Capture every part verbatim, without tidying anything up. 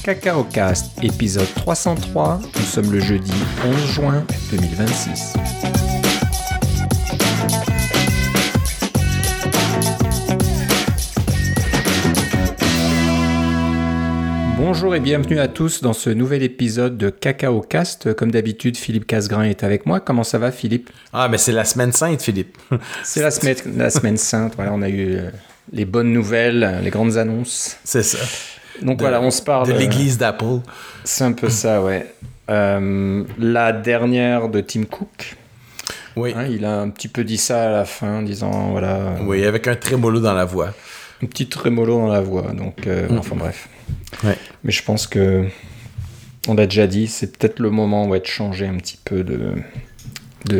CacaoCast, épisode trois cent trois. Nous sommes le jeudi onze juin deux mille vingt-six. Bonjour et bienvenue à tous dans ce nouvel épisode de CacaoCast. Comme d'habitude, Philippe Casgrain est avec moi. Comment ça va, Philippe? Ah, mais c'est la semaine sainte, Philippe. C'est la semaine, la semaine sainte. Voilà, on a eu euh, les bonnes nouvelles, les grandes annonces. C'est ça. Donc de, voilà, on se parle... De l'église d'Apple. Euh, c'est un peu ça, ouais. Euh, la dernière de Tim Cook. Oui. Hein, il a un petit peu dit ça à la fin, en disant, voilà... Euh, oui, avec un trémolo dans la voix. Un petit trémolo dans la voix, donc... Euh, mmh. Enfin, bref. Ouais. Mais je pense que... On l'a déjà dit, c'est peut-être le moment ouais, de changer un petit peu de... de...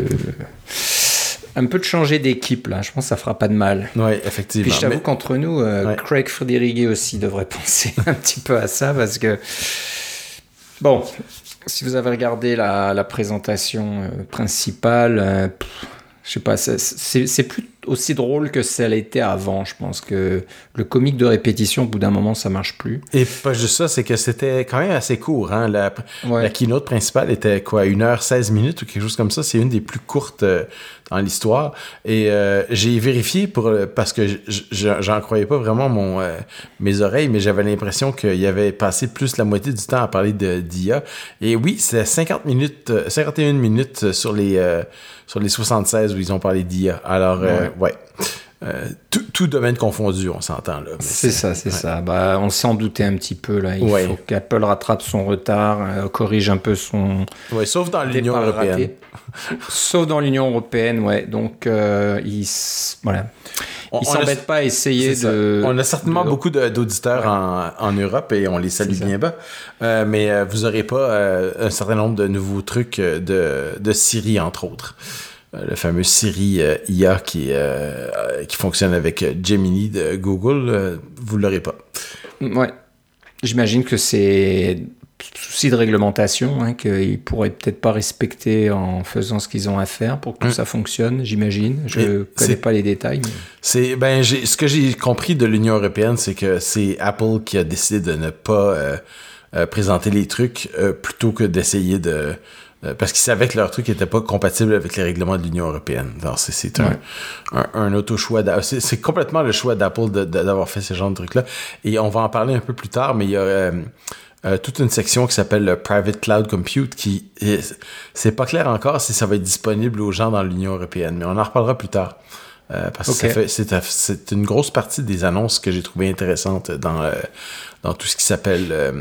Un peu de changer d'équipe, là. Je pense que ça fera pas de mal. Oui, effectivement. Puis je t'avoue mais... qu'entre nous, euh, ouais. Craig Federighi aussi devrait penser un petit peu à ça, parce que... Bon, si vous avez regardé la, la présentation euh, principale, euh, pff, je sais pas, c'est, c'est, c'est plus aussi drôle que ça l'était avant. Je pense que le comique de répétition, au bout d'un moment, ça marche plus. Et pas juste ça, c'est que c'était quand même assez court. Hein? La, ouais. la keynote principale était quoi, une heure seize minutes ou quelque chose comme ça. C'est une des plus courtes euh, dans l'histoire. Et euh, j'ai vérifié pour, parce que je, je, j'en croyais pas vraiment mon, euh, mes oreilles, mais j'avais l'impression qu'il avait passé plus la moitié du temps à parler de, d'I A. Et oui, c'est cinquante minutes, cinquante et une minutes sur les, euh, sur les soixante-seize où ils ont parlé d'I A. Alors, euh, ouais. ouais. Euh, tout, tout domaine confondu, on s'entend là. Mais c'est, c'est ça, c'est ouais. ça. Bah, on s'en doutait un petit peu là. Il ouais. faut qu'Apple rattrape son retard, euh, corrige un peu son. Oui, sauf dans l'Union européenne. Raté. Sauf dans l'Union européenne, ouais. Donc, euh, ils, voilà. On, ils s'embêtent a, pas à essayer de. On a certainement de... beaucoup de, d'auditeurs ouais. en, en Europe et on les salue bien bas. Euh, mais euh, vous n'aurez pas euh, un certain nombre de nouveaux trucs de, de Siri, entre autres. Le fameux Siri euh, I A qui, euh, qui fonctionne avec Gemini de Google, euh, vous ne l'aurez pas. Ouais. J'imagine que c'est souci de réglementation, hein, qu'ils ne pourraient peut-être pas respecter en faisant ce qu'ils ont à faire pour que tout mmh. ça fonctionne, j'imagine. Je ne connais pas les détails. Mais... C'est, ben, j'ai, ce que j'ai compris de l'Union européenne, c'est que c'est Apple qui a décidé de ne pas euh, euh, présenter les trucs euh, plutôt que d'essayer de... Parce qu'ils savaient que leur truc n'était pas compatible avec les règlements de l'Union européenne. Alors, c'est, c'est un, ouais. un, un auto-choix. C'est, c'est complètement le choix d'Apple de, de, d'avoir fait ce genre de truc-là. Et on va en parler un peu plus tard, mais il y a euh, euh, toute une section qui s'appelle le Private Cloud Compute qui... Est, c'est pas clair encore si ça va être disponible aux gens dans l'Union européenne, mais on en reparlera plus tard. Euh, parce okay. que ça fait, c'est, c'est une grosse partie des annonces que j'ai trouvées intéressantes dans, euh, dans tout ce qui s'appelle euh,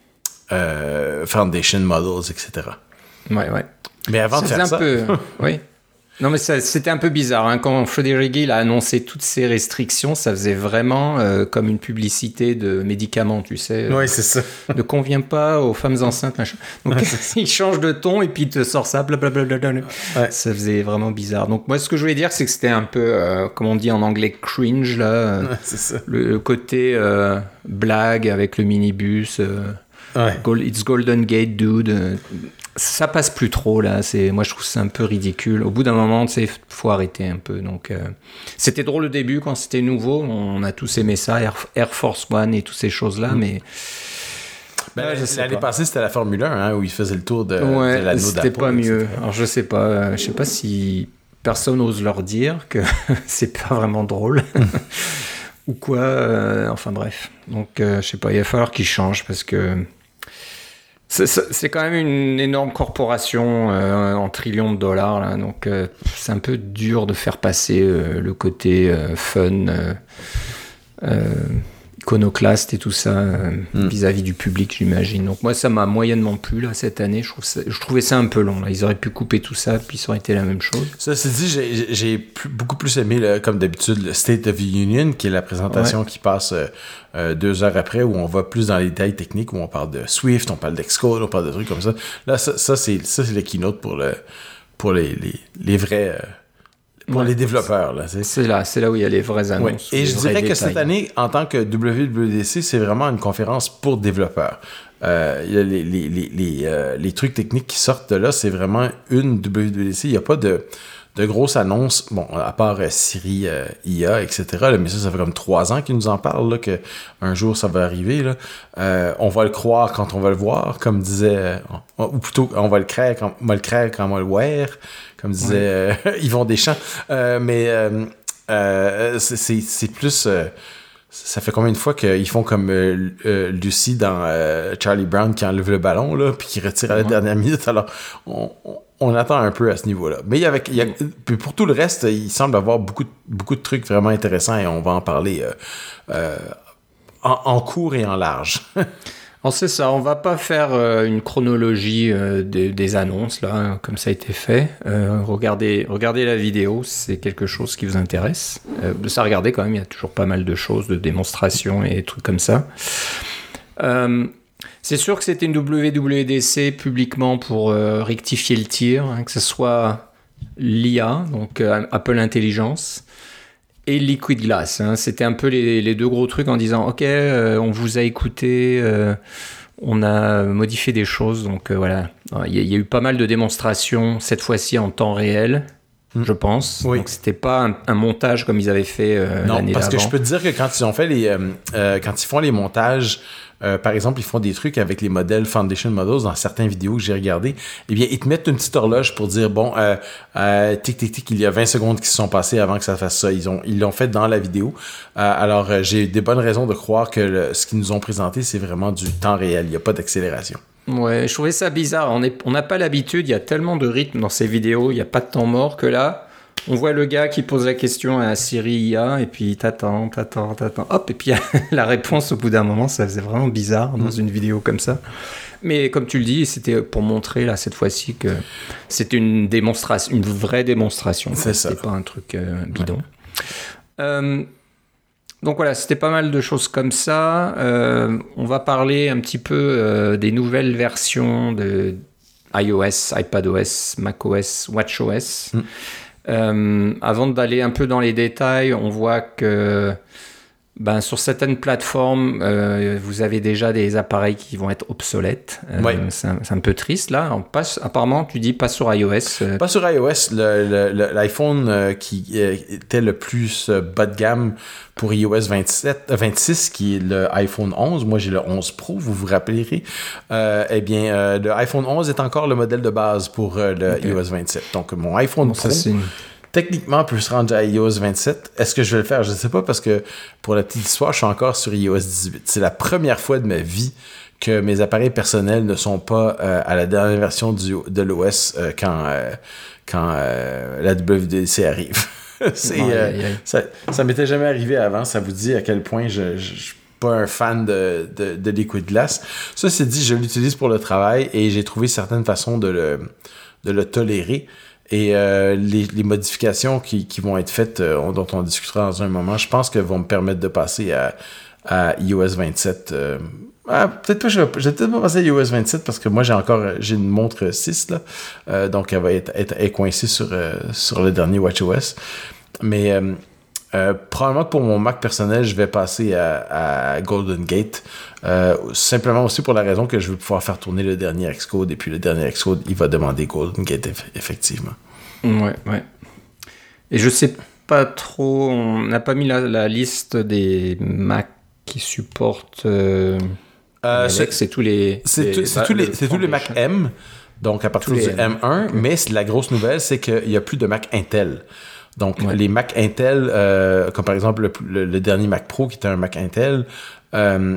euh, Foundation Models, et cetera. Ouais, ouais. Mais avant ça de faire un ça... peu... oui. Non, mais ça, c'était un peu bizarre. Hein. Quand Federighi a annoncé toutes ces restrictions, ça faisait vraiment euh, comme une publicité de médicaments, tu sais. Oui, c'est ça. Ne convient pas aux femmes enceintes, machin. Donc, il change de ton et puis il te sort ça, blablabla. Ouais. Ça faisait vraiment bizarre. Donc, moi, ce que je voulais dire, c'est que c'était un peu, euh, comme on dit en anglais, cringe, là. Euh, ouais, c'est ça. Le, le côté euh, blague avec le minibus. Euh, ouais. Gold, It's Golden Gate, dude. Euh, ça passe plus trop là, c'est moi je trouve ça un peu ridicule. Au bout d'un moment, tu sais, faut arrêter un peu. Donc euh, c'était drôle au début quand c'était nouveau, on a tous aimé ça, Air, Air Force One et toutes ces choses-là, mm. mais ben, ouais, l'année pas. passée c'était la Formule un hein, où il faisait le tour de, ouais, de l'anneau c'était d'Apple, pas mieux. et cetera. Alors je sais pas, euh, je sais pas si personne ose leur dire que c'est pas vraiment drôle. Ou quoi, euh, enfin bref. Donc euh, je sais pas, il va falloir qu'ils changent parce que C'est, c'est quand même une énorme corporation euh, en trillions de dollars, là, donc euh, c'est un peu dur de faire passer euh, le côté euh, fun, euh, euh, iconoclaste et tout ça euh, mm. vis-à-vis du public, j'imagine. Donc moi, ça m'a moyennement plu là, cette année. Je, trouve ça, je trouvais ça un peu long. Là. Ils auraient pu couper tout ça, puis ça aurait été la même chose. Ça, c'est dit, j'ai, j'ai plus, beaucoup plus aimé, là, comme d'habitude, le State of the Union, qui est la présentation ouais. qui passe... Euh, Euh, deux heures après, où on va plus dans les détails techniques, où on parle de Swift, on parle d'Xcode, on parle de trucs comme ça. Là, ça, ça, c'est, ça c'est le keynote pour, le, pour les, les, les vrais... Euh, pour ouais, les développeurs. Là, c'est... C'est, là, c'est là où il y a les vraies annonces. Ouais. Et je dirais détails. que cette année, en tant que W W D C, c'est vraiment une conférence pour développeurs. Euh, il y a les, les, les, les, euh, les trucs techniques qui sortent de là, c'est vraiment une W W D C. Il n'y a pas de... de grosses annonces, bon, à part euh, Siri euh, I A, et cetera, là, mais ça, ça fait comme trois ans qu'ils nous en parlent, là, qu'un jour ça va arriver. Là. Euh, on va le croire quand on va le voir, comme disait, euh, ou plutôt, on va le créer quand on va le créer quand on va le voir, comme disait ouais. euh, Yvon Deschamps. Euh, mais euh, euh, c'est, c'est, c'est plus... Euh, ça fait combien de fois qu'ils font comme euh, euh, Lucy dans euh, Charlie Brown qui enlève le ballon, là, puis qui retire à la ouais. dernière minute. Alors, on, on, on attend un peu à ce niveau-là. Mais il y avait, il y a, puis pour tout le reste, il semble avoir beaucoup, beaucoup de trucs vraiment intéressants et on va en parler euh, euh, en, en court et en large. Alors c'est ça, on va pas faire euh, une chronologie euh, des, des annonces, là, hein, comme ça a été fait. Euh, regardez, regardez la vidéo, c'est quelque chose qui vous intéresse. Euh, de ça regarder quand même, il y a toujours pas mal de choses, de démonstrations et des trucs comme ça. Euh, c'est sûr que c'était une W W D C publiquement pour euh, rectifier le tir, hein, que ce soit l'I A, donc euh, Apple Intelligence, et Liquid Glass, hein. C'était un peu les, les deux gros trucs en disant ok, euh, on vous a écouté, euh, on a modifié des choses, donc euh, voilà. Il y, y a eu pas mal de démonstrations cette fois-ci en temps réel, mmh. je pense. Oui. Donc c'était pas un, un montage comme ils avaient fait euh, non, l'année parce d'avant. Que je peux te dire que quand ils ont fait les, euh, euh, quand ils font les montages. Euh, par exemple, ils font des trucs avec les modèles Foundation Models dans certaines vidéos que j'ai regardées. Eh bien, ils te mettent une petite horloge pour dire, bon, euh, euh, tic, tic, tic, il y a vingt secondes qui se sont passées avant que ça fasse ça. Ils ont, ils l'ont fait dans la vidéo. Euh, alors, euh, j'ai des bonnes raisons de croire que le, ce qu'ils nous ont présenté, c'est vraiment du temps réel. Il n'y a pas d'accélération. Ouais, je trouvais ça bizarre. On est, on n'a pas l'habitude. Il y a tellement de rythme dans ces vidéos. Il n'y a pas de temps mort que là. On voit le gars qui pose la question à Siri I A et puis t'attends, t'attends, t'attends. Hop, et puis la réponse au bout d'un moment, ça faisait vraiment bizarre dans mmh. une vidéo comme ça. Mais comme tu le dis, c'était pour montrer là cette fois-ci que c'était une démonstration, une vraie démonstration. C'est ça. C'était pas un truc euh, bidon. Ouais. Euh, donc voilà, c'était pas mal de choses comme ça. Euh, on va parler un petit peu euh, des nouvelles versions de iOS, iPadOS, macOS, watchOS. Mmh. Euh, avant d'aller un peu dans les détails, on voit que ben, sur certaines plateformes, euh, vous avez déjà des appareils qui vont être obsolètes. Euh, ouais. c'est, un, c'est un peu triste là. On passe, apparemment, tu dis pas sur iOS. Euh... Pas sur iOS. Le, le, le, L'iPhone euh, qui euh, était le plus euh, bas de gamme pour iOS vingt-sept, euh, vingt-six, qui est le iPhone onze. Moi, j'ai le onze Pro, vous vous rappellerez. Euh, eh bien, euh, le iPhone onze est encore le modèle de base pour euh, le okay. iOS vingt-sept. Donc, mon iPhone bon, Pro... Ça, techniquement, peut se rendre à iOS vingt-sept. Est-ce que je vais le faire? Je ne sais pas parce que, pour la petite histoire, je suis encore sur iOS dix-huit. C'est la première fois de ma vie que mes appareils personnels ne sont pas euh, à la dernière version du, de l'O S euh, quand, euh, quand euh, la W W D C arrive. C'est, ouais, euh, ouais. Ça, ça m'était jamais arrivé avant. Ça vous dit à quel point je... je, je pas un fan de, de, de Liquid Glass. Ça, c'est dit, je l'utilise pour le travail et j'ai trouvé certaines façons de le, de le tolérer. Et euh, les, les modifications qui, qui vont être faites, euh, dont on discutera dans un moment, je pense qu'elles vont me permettre de passer à, à iOS vingt-sept. Euh, ah, peut-être pas, je vais, je vais peut-être pas passer à iOS vingt-sept parce que moi, j'ai encore j'ai une montre six, là. Euh, donc, elle va être, être, être coincée sur, euh, sur le dernier watchOS. Mais euh, euh, probablement que pour mon Mac personnel, je vais passer à, à Golden Gate. Euh, simplement aussi pour la raison que je veux pouvoir faire tourner le dernier Xcode et puis le dernier Xcode, il va demander Golden Gate eff- effectivement. Ouais, ouais. Et je sais pas trop, on n'a pas mis la, la liste des Mac qui supportent euh, euh, c'est, c'est tous les c'est, les, tout, c'est, les, tous les, c'est tous les Mac M, donc à partir du M un, okay. Mais la grosse nouvelle, c'est qu'il n'y a plus de Mac Intel. Donc, ouais. les Mac Intel, euh, comme par exemple le, le, le dernier Mac Pro qui était un Mac Intel, euh,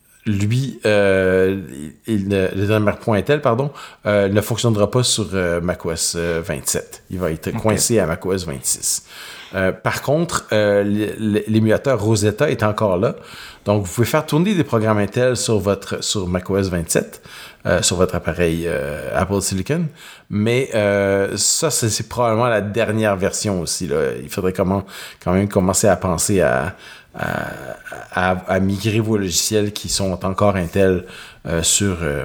lui, euh, il, le dernier Mac Pro Intel, pardon, euh, ne fonctionnera pas sur euh, macOS vingt-sept. Il va être okay. coincé à macOS vingt-six. Euh, par contre, euh, l'émulateur Rosetta est encore là. Donc, vous pouvez faire tourner des programmes Intel sur votre sur macOS vingt-sept, euh, sur votre appareil euh, Apple Silicon. Mais euh, ça, c'est, c'est probablement la dernière version aussi, là. Il faudrait comment, quand même commencer à penser à, à, à, à migrer vos logiciels qui sont encore Intel euh, sur... Euh,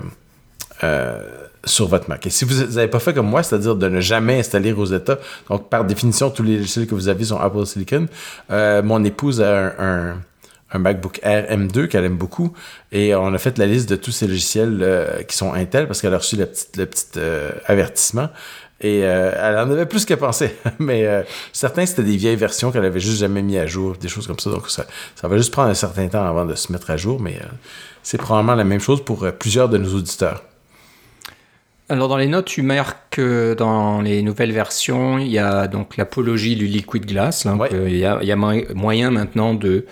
euh, sur votre Mac. Et si vous n'avez pas fait comme moi, c'est-à-dire de ne jamais installer Rosetta, donc par définition, tous les logiciels que vous avez sont Apple Silicon, euh, mon épouse a un, un, un MacBook Air M deux qu'elle aime beaucoup, et on a fait la liste de tous ces logiciels euh, qui sont Intel, parce qu'elle a reçu le petit, le petit euh, avertissement, Et euh, elle en avait plus qu'elle pensait. Mais euh, certains, c'était des vieilles versions qu'elle avait juste jamais mis à jour, des choses comme ça. Donc, ça, ça va juste prendre un certain temps avant de se mettre à jour. Mais euh, c'est probablement la même chose pour euh, plusieurs de nos auditeurs. Alors, dans les notes, tu marques que dans les nouvelles versions, il y a donc l'apologie du liquid glass. Là, ouais. Il y a, il y a moyen maintenant de...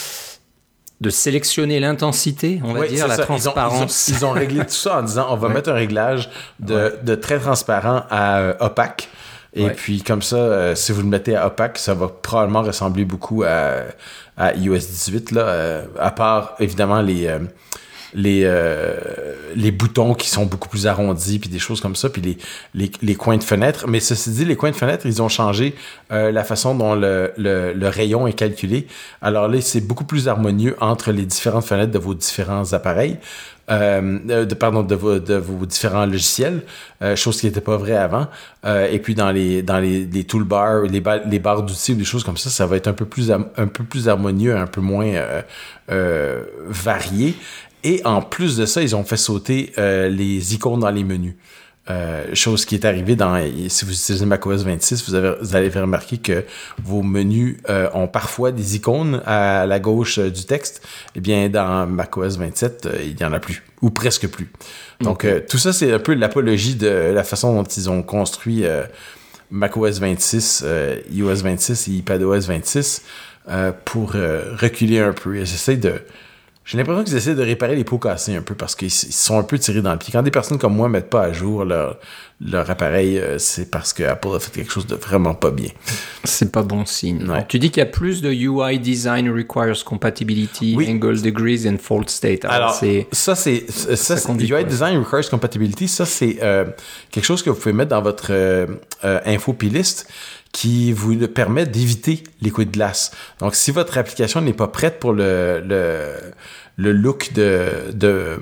de sélectionner l'intensité, on va oui, dire, la ça. transparence. Ils ont, ils, ont, ils ont réglé tout ça en disant on va ouais. mettre un réglage de, ouais. de très transparent à euh, opaque. Et ouais. puis, comme ça, euh, si vous le mettez à opaque, ça va probablement ressembler beaucoup à, à i O S dix-huit, là, euh, à part, évidemment, les... Euh, les euh, les boutons qui sont beaucoup plus arrondis puis des choses comme ça puis les, les les coins de fenêtre. Mais ceci dit, les coins de fenêtre, ils ont changé euh, la façon dont le, le le rayon est calculé. Alors là, c'est beaucoup plus harmonieux entre les différentes fenêtres de vos différents appareils. Euh, de, pardon, de vos, de vos différents logiciels, euh, chose qui n'était pas vraie avant. Euh, et puis dans les dans les, les toolbars, les, ba- les barres d'outils, des choses comme ça, ça va être un peu plus un peu plus harmonieux, un peu moins euh, euh, varié. Et en plus de ça, ils ont fait sauter euh, les icônes dans les menus. Euh, chose qui est arrivée dans... Si vous utilisez macOS vingt-six, vous, avez, vous allez remarquer que vos menus euh, ont parfois des icônes à la gauche euh, du texte. Eh bien, dans macOS vingt-sept, euh, il n'y en a plus. Ou presque plus. Donc, okay. euh, tout ça, c'est un peu l'apologie de la façon dont ils ont construit euh, macOS vingt-six, euh, i O S vingt-six et iPadOS vingt-six euh, pour euh, reculer un peu. Ils essaient de... J'ai l'impression qu'ils essaient de réparer les pots cassés un peu parce qu'ils sont un peu tirés dans le pied. Quand des personnes comme moi ne mettent pas à jour leur, leur appareil, euh, c'est parce que Apple a fait quelque chose de vraiment pas bien. C'est pas bon signe. Ouais. Alors, tu dis qu'il y a plus de U I design requires compatibility, oui. angle degrees and fault state. Alors, Alors c'est, ça, c'est... Ça, ça c'est U I quoi? Design requires compatibility, ça, c'est euh, quelque chose que vous pouvez mettre dans votre euh, euh, info plist qui vous permet d'éviter les coups de glace. Donc, si votre application n'est pas prête pour le, le, le look de, de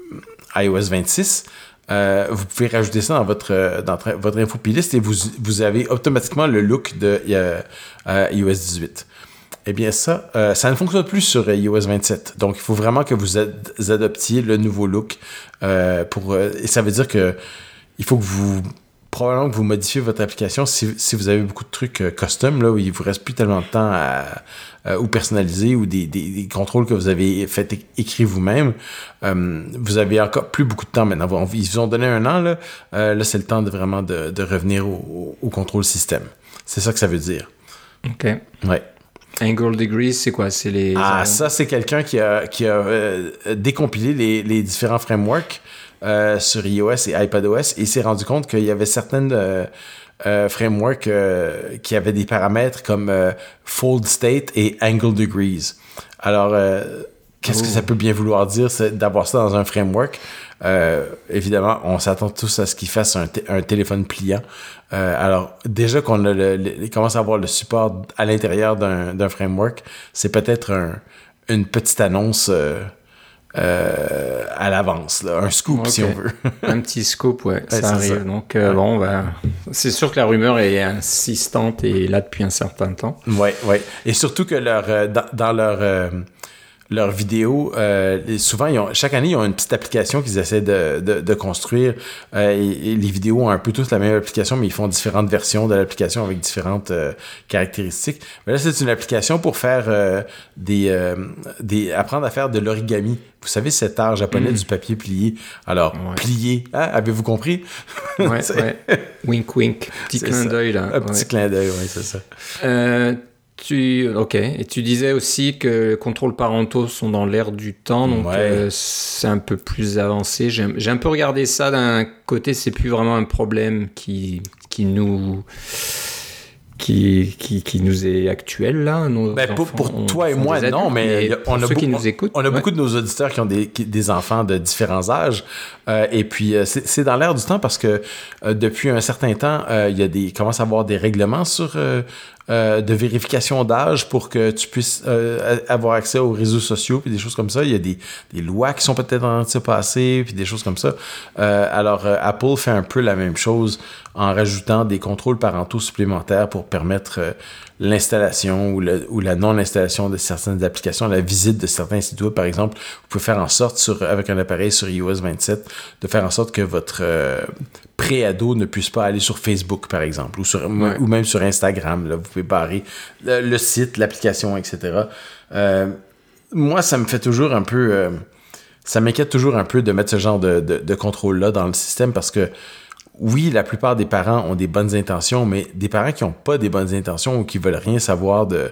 i O S vingt-six, euh, vous pouvez rajouter ça dans votre, dans votre info plist et vous, vous avez automatiquement le look de euh, euh, i O S dix-huit. Eh bien, ça, euh, ça ne fonctionne plus sur i O S vingt-sept. Donc, il faut vraiment que vous ad- adoptiez le nouveau look. Euh, pour, euh, et ça veut dire que il faut que vous... probablement que vous modifiez votre application si, si vous avez beaucoup de trucs euh, custom, là, où il ne vous reste plus tellement de temps à, à, ou personnaliser, ou des, des, des contrôles que vous avez fait é- écrire vous-même. Euh, vous avez encore plus beaucoup de temps maintenant. Ils vous ont donné un an, là. Euh, là, c'est le temps de vraiment de, de revenir au, au, au contrôle système. C'est ça que ça veut dire. OK. Ouais. Angle degrees, c'est quoi? C'est les... Ah, ça, c'est quelqu'un qui a, qui a euh, décompilé les, les différents frameworks Euh, sur iOS et iPadOS et s'est rendu compte qu'il y avait certaines euh, euh, frameworks euh, qui avaient des paramètres comme euh, fold state et angle degrees. Alors, euh, qu'est-ce oh. que ça peut bien vouloir dire c'est d'avoir ça dans un framework? Euh, évidemment, on s'attend tous à ce qu'il fasse un, t- un téléphone pliant. Euh, alors, déjà qu'on a le, le, commence à avoir le support à l'intérieur d'un, d'un framework, c'est peut-être un, une petite annonce... Euh, Euh, à l'avance, là, un scoop okay. si on veut. Un petit scoop, ouais, ouais ça arrive. Ça. Donc euh, ouais. bon, ben, c'est sûr que la rumeur est insistante et là depuis un certain temps. Ouais, ouais. Et surtout que leur, euh, dans, dans leur euh, leurs vidéos, euh, souvent, ils ont, chaque année, ils ont une petite application qu'ils essaient de, de, de construire. Euh, et, et les vidéos ont un peu tous la même application, mais ils font différentes versions de l'application avec différentes euh, caractéristiques. Mais là, c'est une application pour faire euh, des, euh, des... apprendre à faire de l'origami. Vous savez, cet art japonais mmh. du papier plié. Alors, ouais. plié, hein? Avez-vous compris? Ouais, ouais. Wink, wink. Petit c'est clin ça. d'œil, là. Un petit ouais. clin d'œil, oui, c'est ça. Euh... Tu, ok. Et tu disais aussi que les contrôles parentaux sont dans l'air du temps, donc ouais. euh, c'est un peu plus avancé. J'ai, j'ai un peu regardé ça d'un côté, c'est plus vraiment un problème qui, qui nous... Qui, qui, qui nous est actuel, là. Nos ben, pour, enfants, pour toi et moi, adultes, non, mais, mais on a, ceux beaucoup, qui nous écoutent, on a ouais. beaucoup de nos auditeurs qui ont des, qui, des enfants de différents âges. Euh, et puis, euh, c'est, c'est dans l'air du temps parce que euh, depuis un certain temps, euh, il y a des, commence à avoir des règlements sur... Euh, Euh, de vérification d'âge pour que tu puisses euh, avoir accès aux réseaux sociaux puis des choses comme ça. Il y a des, des lois qui sont peut-être en train de se passer puis des choses comme ça. Euh, alors, euh, Apple fait un peu la même chose en rajoutant des contrôles parentaux supplémentaires pour permettre euh, l'installation ou, le, ou la non-installation de certaines applications, la visite de certains sites web, par exemple. Vous pouvez faire en sorte, sur, avec un appareil sur i O S vingt-sept, de faire en sorte que votre euh, pré-ados ne puissent pas aller sur Facebook, par exemple, ou, sur, ouais. ou même sur Instagram. Là, vous pouvez barrer le, le site, l'application, et cetera. Euh, moi, ça me fait toujours un peu... Euh, ça m'inquiète toujours un peu de mettre ce genre de, de, de contrôle-là dans le système parce que, oui, la plupart des parents ont des bonnes intentions, mais des parents qui n'ont pas des bonnes intentions ou qui veulent rien savoir de...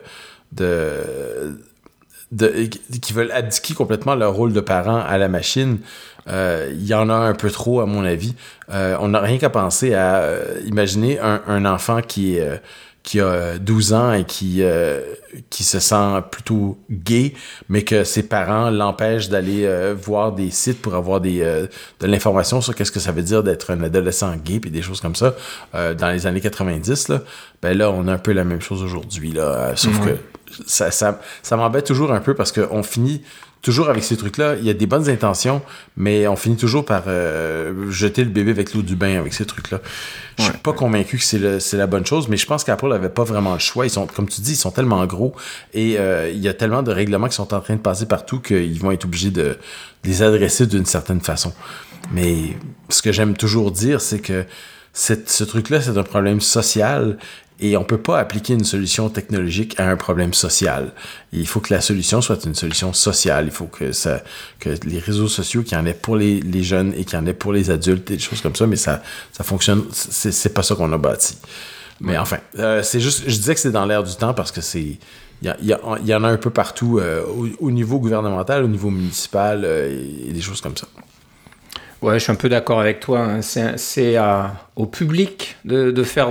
de De, qui veulent abdiquer complètement leur rôle de parent à la machine, euh, il y en a un peu trop, à mon avis. Euh, on n'a rien qu'à penser à euh, imaginer un, un enfant qui, est, euh, qui a douze ans et qui, euh, qui se sent plutôt gay, mais que ses parents l'empêchent d'aller euh, voir des sites pour avoir des, euh, de l'information sur qu'est-ce que ça veut dire d'être un adolescent gay et des choses comme ça euh, dans les années quatre-vingt-dix. Là, ben là, on a un peu la même chose aujourd'hui, là, euh, sauf mmh. que Ça, ça, ça m'embête toujours un peu parce qu'on finit toujours avec ces trucs-là. Il y a des bonnes intentions, mais on finit toujours par euh, jeter le bébé avec l'eau du bain avec ces trucs-là. Je suis ouais. pas convaincu que c'est, le, c'est la bonne chose, mais je pense qu'Apple n'avait pas vraiment le choix. Ils sont, comme tu dis, ils sont tellement gros et euh, il y a tellement de règlements qui sont en train de passer partout qu'ils vont être obligés de, de les adresser d'une certaine façon. Mais ce que j'aime toujours dire, c'est que cette, ce truc-là, c'est un problème social. Et on ne peut pas appliquer une solution technologique à un problème social. Il faut que la solution soit une solution sociale. Il faut que, ça, que les réseaux sociaux, qu'il y en ait pour les, les jeunes et qu'il y en ait pour les adultes et des choses comme ça, mais ça, ça fonctionne. C'est, c'est pas ça qu'on a bâti. Mais enfin, euh, c'est juste, je disais que c'est dans l'air du temps parce que c'est... Il y, a, il, y a, il y en a un peu partout euh, au, au niveau gouvernemental, au niveau municipal euh, et, et des choses comme ça. Ouais, je suis un peu d'accord avec toi. Hein. C'est, c'est à, au public de, de, faire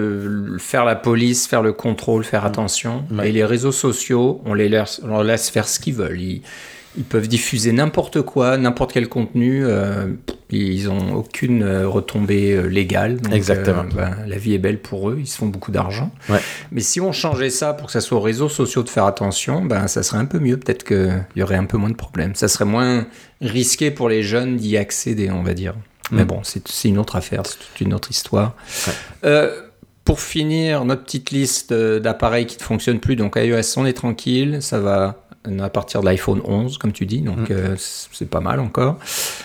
de faire la police, faire le contrôle, faire attention. Mmh. Et les réseaux sociaux, on les laisse, on leur laisse faire ce qu'ils veulent. Ils, ils peuvent diffuser n'importe quoi, n'importe quel contenu. Euh, ils n'ont aucune retombée légale. Donc, exactement. Euh, ben, la vie est belle pour eux. Ils se font beaucoup d'argent. Ouais. Mais si on changeait ça pour que ça soit aux réseaux sociaux de faire attention, ben, ça serait un peu mieux. Peut-être qu'il y aurait un peu moins de problèmes. Ça serait moins risqué pour les jeunes d'y accéder, on va dire. Mmh. Mais bon, c'est, c'est une autre affaire. C'est toute une autre histoire. Ouais. Euh, pour finir, notre petite liste d'appareils qui ne fonctionnent plus. Donc iOS, on est tranquille. Ça va... à partir de l'iPhone onze, comme tu dis, donc mmh. euh, c'est pas mal encore.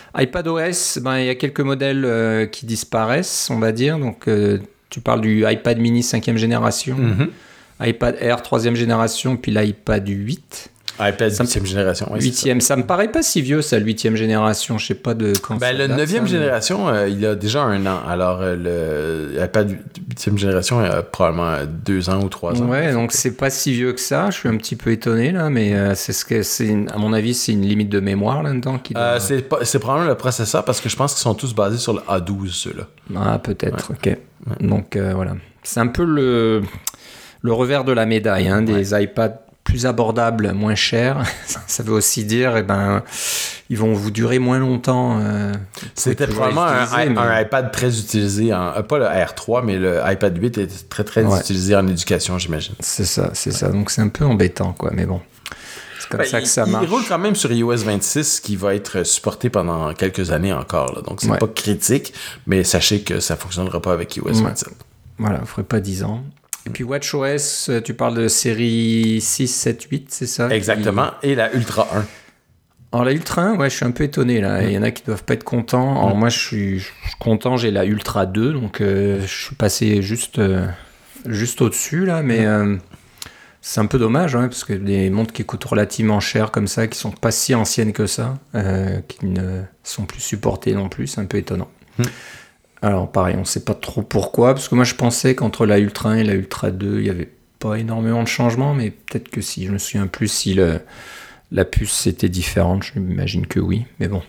iPadOS, ben, il y a quelques modèles euh, qui disparaissent, on va dire. Donc, euh, tu parles du iPad mini cinquième génération, mmh. iPad Air troisième génération, puis l'iPad huit. iPad huitième génération, oui. huitième, ça. ça me paraît pas si vieux, ça, le huitième génération. Je sais pas de quand ben, ça le date, neuvième ça, génération, euh, il a déjà un an. Alors, euh, le iPad huitième génération, il a probablement deux ans ou trois ans. Ouais, donc c'est pas si vieux que ça. Je suis un petit peu étonné, là, mais euh, c'est ce que c'est, une, à mon avis, c'est une limite de mémoire là-dedans. Qui doit... euh, c'est, pas, c'est probablement le processeur parce que je pense qu'ils sont tous basés sur le A douze, ceux-là. Ah, peut-être, ouais. ok. Ouais. Donc, euh, voilà. C'est un peu le, le revers de la médaille, hein, des ouais. iPads plus abordables, moins chers. Ça veut aussi dire, eh ben, ils vont vous durer moins longtemps. Euh, C'était probablement un, mais... un iPad très utilisé, en, pas le R trois, mais le iPad huit était très, très ouais. utilisé en éducation, j'imagine. C'est ça, c'est ouais. ça. Donc, c'est un peu embêtant, quoi, mais bon. C'est comme ben, ça que ça il, marche. Il roule quand même sur iOS vingt-six, qui va être supporté pendant quelques années encore. Là. Donc, c'est ouais. pas critique, mais sachez que ça fonctionnera pas avec iOS ouais. vingt-sept. Voilà, vous ferez pas dix ans. Et puis WatchOS, tu parles de série six, sept, huit, c'est ça? Exactement, qui... et la Ultra un. Alors la Ultra un, ouais, je suis un peu étonné là. Il y en a qui doivent pas être contents. Alors moi, je suis, je suis content, j'ai la Ultra deux, donc euh, je suis passé juste, euh, juste au-dessus là, mais euh, c'est un peu dommage, hein, parce que des montres qui coûtent relativement cher comme ça, qui sont pas si anciennes que ça, euh, qui ne sont plus supportées non plus, c'est un peu étonnant. Mm. Alors pareil, on ne sait pas trop pourquoi, parce que moi je pensais qu'entre la Ultra un et la Ultra deux, il n'y avait pas énormément de changements, mais peut-être que si, je me souviens plus si le, la puce était différente, je m'imagine que oui, mais bon.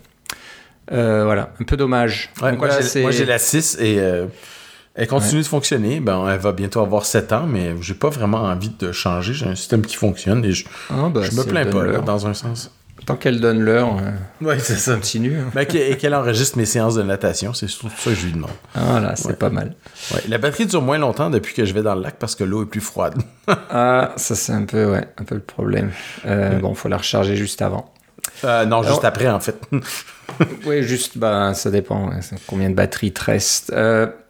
Euh, voilà, un peu dommage. Ouais, Donc, moi, voilà, j'ai, c'est... moi j'ai la six et euh, elle continue ouais. de fonctionner. Ben, elle va bientôt avoir sept ans, mais j'ai pas vraiment envie de changer. J'ai un système qui fonctionne et je, ah, bah, je me plains pas là, dans un sens. Tant qu'elle donne l'heure, euh, ouais, c'est ça. Continue. Hein. Ben, et qu'elle enregistre mes séances de natation, c'est surtout ça que je lui demande. Ah là, c'est ouais. pas mal. Ouais. La batterie dure moins longtemps depuis que je vais dans le lac parce que l'eau est plus froide. Ah, ça c'est un peu, ouais, un peu le problème. Euh, ouais. Bon, faut la recharger juste avant. Euh, non, juste Alors, après en fait. Oui, juste, bah, ça dépend. Ouais, combien de batterie te reste. Euh,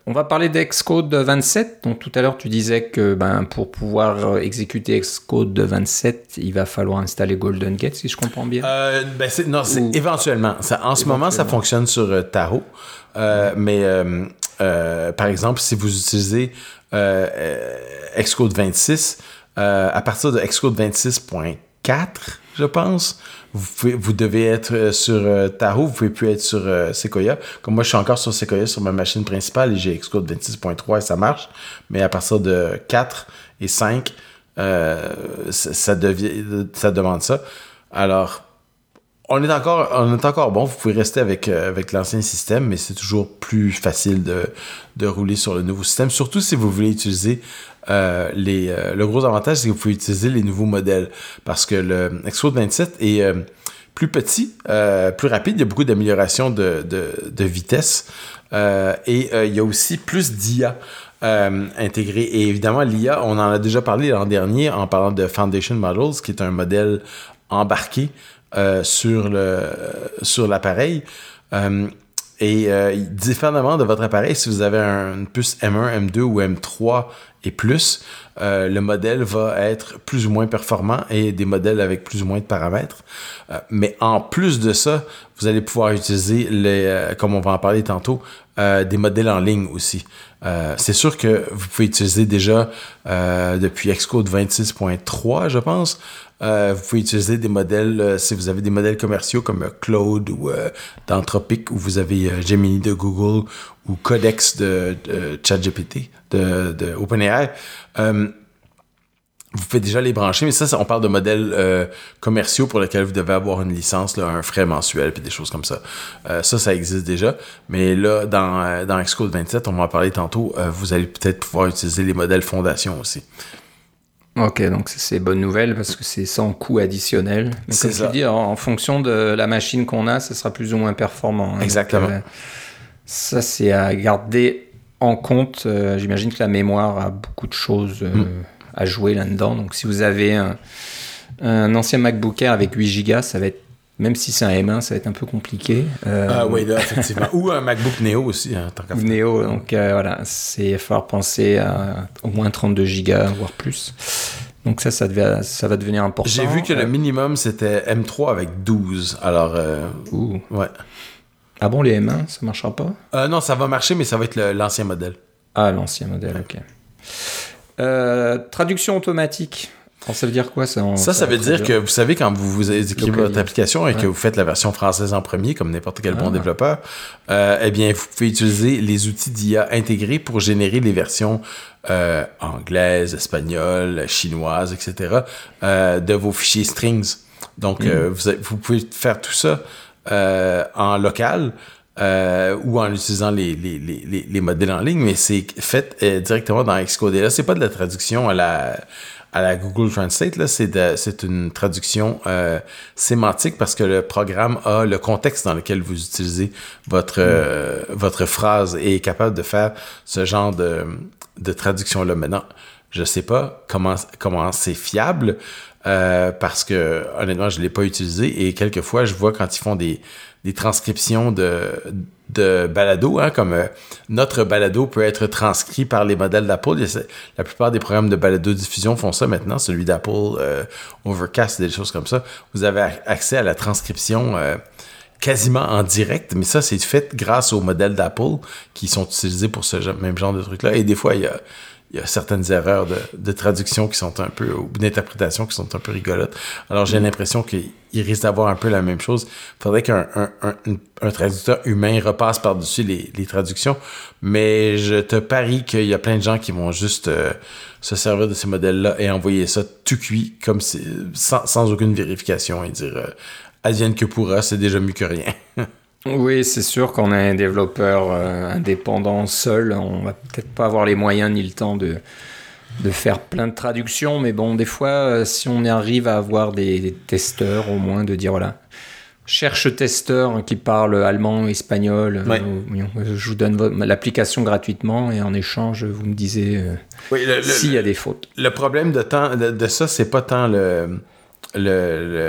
on va parler d'Xcode vingt-sept. Donc tout à l'heure, tu disais que ben, pour pouvoir exécuter Xcode vingt-sept, il va falloir installer Golden Gate, si je comprends bien. Euh, ben c'est, non, c'est Ou... éventuellement. Ça, en ce moment, ça fonctionne sur euh, Tahoe. Euh, mais euh, euh, par exemple, si vous utilisez euh, euh, Xcode vingt-six, euh, à partir de Xcode vingt-six point quatre, je pense, vous, pouvez, vous devez être sur euh, Tahoe, vous pouvez plus être sur euh, Sequoia. Comme moi, je suis encore sur Sequoia sur ma machine principale et j'ai Xcode vingt-six point trois et ça marche. Mais à partir de quatre et cinq, euh, ça, ça, devient, ça demande ça. Alors, on est encore, on est encore bon. Vous pouvez rester avec, euh, avec l'ancien système, mais c'est toujours plus facile de, de rouler sur le nouveau système. Surtout si vous voulez utiliser euh, les. Euh, le gros avantage, c'est que vous pouvez utiliser les nouveaux modèles. Parce que le Xcode vingt-sept est euh, plus petit, euh, plus rapide. Il y a beaucoup d'améliorations de, de, de vitesse. Euh, et euh, il y a aussi plus d'I A. Euh, intégré. Et évidemment, l'I A, on en a déjà parlé l'an dernier en parlant de Foundation Models, qui est un modèle embarqué Euh, sur le sur l'appareil. Euh, et euh, différemment de votre appareil, si vous avez un, une puce M un, M deux ou M trois et plus, euh, le modèle va être plus ou moins performant et des modèles avec plus ou moins de paramètres. Euh, mais en plus de ça, vous allez pouvoir utiliser, les, euh, comme on va en parler tantôt, euh, des modèles en ligne aussi. Euh, c'est sûr que vous pouvez utiliser déjà euh, depuis Xcode vingt-six point trois, je pense. Euh, vous pouvez utiliser des modèles, euh, si vous avez des modèles commerciaux comme euh, Claude ou euh, d'Anthropic, ou vous avez euh, Gemini de Google ou Codex de, de ChatGPT de, de OpenAI. Euh, vous pouvez déjà les brancher, mais ça, ça on parle de modèles euh, commerciaux pour lesquels vous devez avoir une licence, là, un frais mensuel, puis des choses comme ça. Euh, ça, ça existe déjà. Mais là, dans, euh, dans Xcode vingt-sept, on va en parler tantôt, euh, vous allez peut-être pouvoir utiliser les modèles fondation aussi. Ok, donc c'est bonne nouvelle parce que c'est sans coût additionnel. Mais c'est comme ça. tu dis, en, en fonction de la machine qu'on a, ça sera plus ou moins performant. Hein. Exactement. Donc, euh, ça, c'est à garder en compte. Euh, j'imagine que la mémoire a beaucoup de choses euh, mm. à jouer là-dedans. Donc, si vous avez un, un ancien MacBook Air avec huit gigas, ça va être, même si c'est un M un, ça va être un peu compliqué. Euh, ah oui, là, effectivement. Ou un MacBook Neo aussi, hein, tant qu'à faire. Neo, donc euh, voilà, il va falloir penser à au moins trente-deux gigas, voire plus. Donc ça, ça, devait, ça va devenir important. J'ai vu que euh, le minimum, c'était M trois avec douze. Alors, euh, ouh. Ouais. Ah bon, les M un, ça marchera pas? Euh, non, ça va marcher, mais ça va être le, l'ancien modèle. Ah, l'ancien modèle, ouais. Ok. Euh, traduction automatique. Alors, ça veut dire quoi ça en, Ça, ça, ça veut dire que vous savez, quand vous, vous écrivez votre application et ouais. que vous faites la version française en premier, comme n'importe quel ah. bon développeur, euh, eh bien, vous pouvez utiliser les outils d'I A intégrés pour générer les versions euh, anglaises, espagnoles, chinoises, et cetera euh, de vos fichiers strings. Donc, mm. euh, vous, vous pouvez faire tout ça euh, en local. Euh, ou en utilisant les, les, les, les modèles en ligne, mais c'est fait euh, directement dans Xcode. Et là, c'est pas de la traduction à la, à la Google Translate, là, c'est, de, c'est une traduction euh, sémantique parce que le programme a le contexte dans lequel vous utilisez votre, mm. euh, votre phrase et est capable de faire ce genre de, de traduction-là. Maintenant, je sais pas comment, comment c'est fiable euh, parce que, honnêtement, je l'ai pas utilisé et quelquefois, je vois quand ils font des des transcriptions de, de balado, hein, comme euh, notre balado peut être transcrit par les modèles d'Apple. La plupart des programmes de balado-diffusion font ça maintenant, celui d'Apple, euh, Overcast, des choses comme ça. Vous avez accès à la transcription euh, quasiment en direct, mais ça, c'est fait grâce aux modèles d'Apple qui sont utilisés pour ce même genre de trucs-là. Et des fois, il y a Il y a certaines erreurs de, de traduction qui sont un peu, ou d'interprétation qui sont un peu rigolotes. Alors, j'ai l'impression qu'il risque d'avoir un peu la même chose. Il faudrait qu'un un, un, un traducteur humain repasse par-dessus les, les traductions. Mais je te parie qu'il y a plein de gens qui vont juste euh, se servir de ces modèles-là et envoyer ça tout cuit, comme si, sans, sans aucune vérification et dire euh, « advienne que pourra, c'est déjà mieux que rien ». Oui, c'est sûr qu'on est un développeur euh, indépendant seul, on va peut-être pas avoir les moyens ni le temps de, de faire plein de traductions, mais bon, des fois, euh, si on arrive à avoir des, des testeurs, au moins, de dire, voilà, cherche testeur qui parle allemand, espagnol, ouais. euh, je vous donne votre, l'application gratuitement, et en échange, vous me disiez euh, oui, le, s'il le, y a des fautes. Le problème de, temps, de, de ça, c'est pas tant le... le, le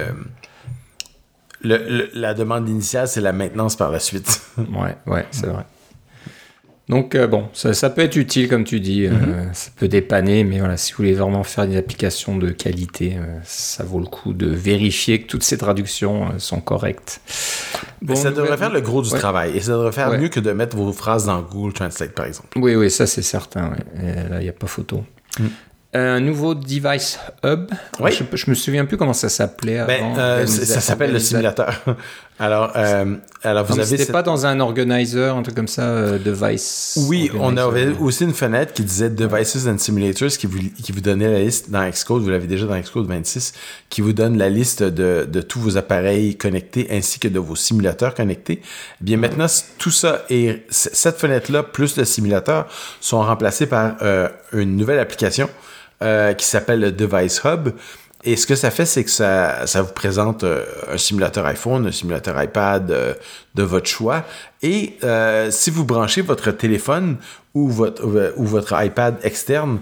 Le, le, la demande initiale, c'est la maintenance par la suite. ouais, ouais, c'est vrai. Donc euh, bon, ça, ça peut être utile comme tu dis, Mm-hmm. euh, ça peut dépanner, mais voilà, si vous voulez vraiment faire des applications de qualité, euh, ça vaut le coup de vérifier que toutes ces traductions euh, sont correctes. Bon, ça devrait nouvelle... faire le gros du ouais. travail, et ça devrait faire ouais. mieux que de mettre vos phrases dans Google Translate, par exemple. Oui, oui, ça c'est certain, ouais. Et là il n'y a pas photo. Mm. Un nouveau Device Hub. Oui. Je, je me souviens plus comment ça s'appelait avant. Ben, euh, ça s'appelle le simulateur. alors, euh, alors vous non, avez. C'était cette... pas dans un organizer, un truc comme ça, euh, Device. Oui, on avait aussi une fenêtre qui disait Devices and Simulators qui vous, qui vous donnait la liste dans Xcode. Vous l'avez déjà dans Xcode vingt-six, qui vous donne la liste de, de tous vos appareils connectés ainsi que de vos simulateurs connectés. Bien, maintenant, tout ça et cette fenêtre-là plus le simulateur sont remplacés par euh, une nouvelle application. Euh, qui s'appelle le Device Hub. Et ce que ça fait, c'est que ça, ça vous présente euh, un simulateur iPhone, un simulateur iPad euh, de votre choix. Et euh, si vous branchez votre téléphone ou votre, ou votre iPad externe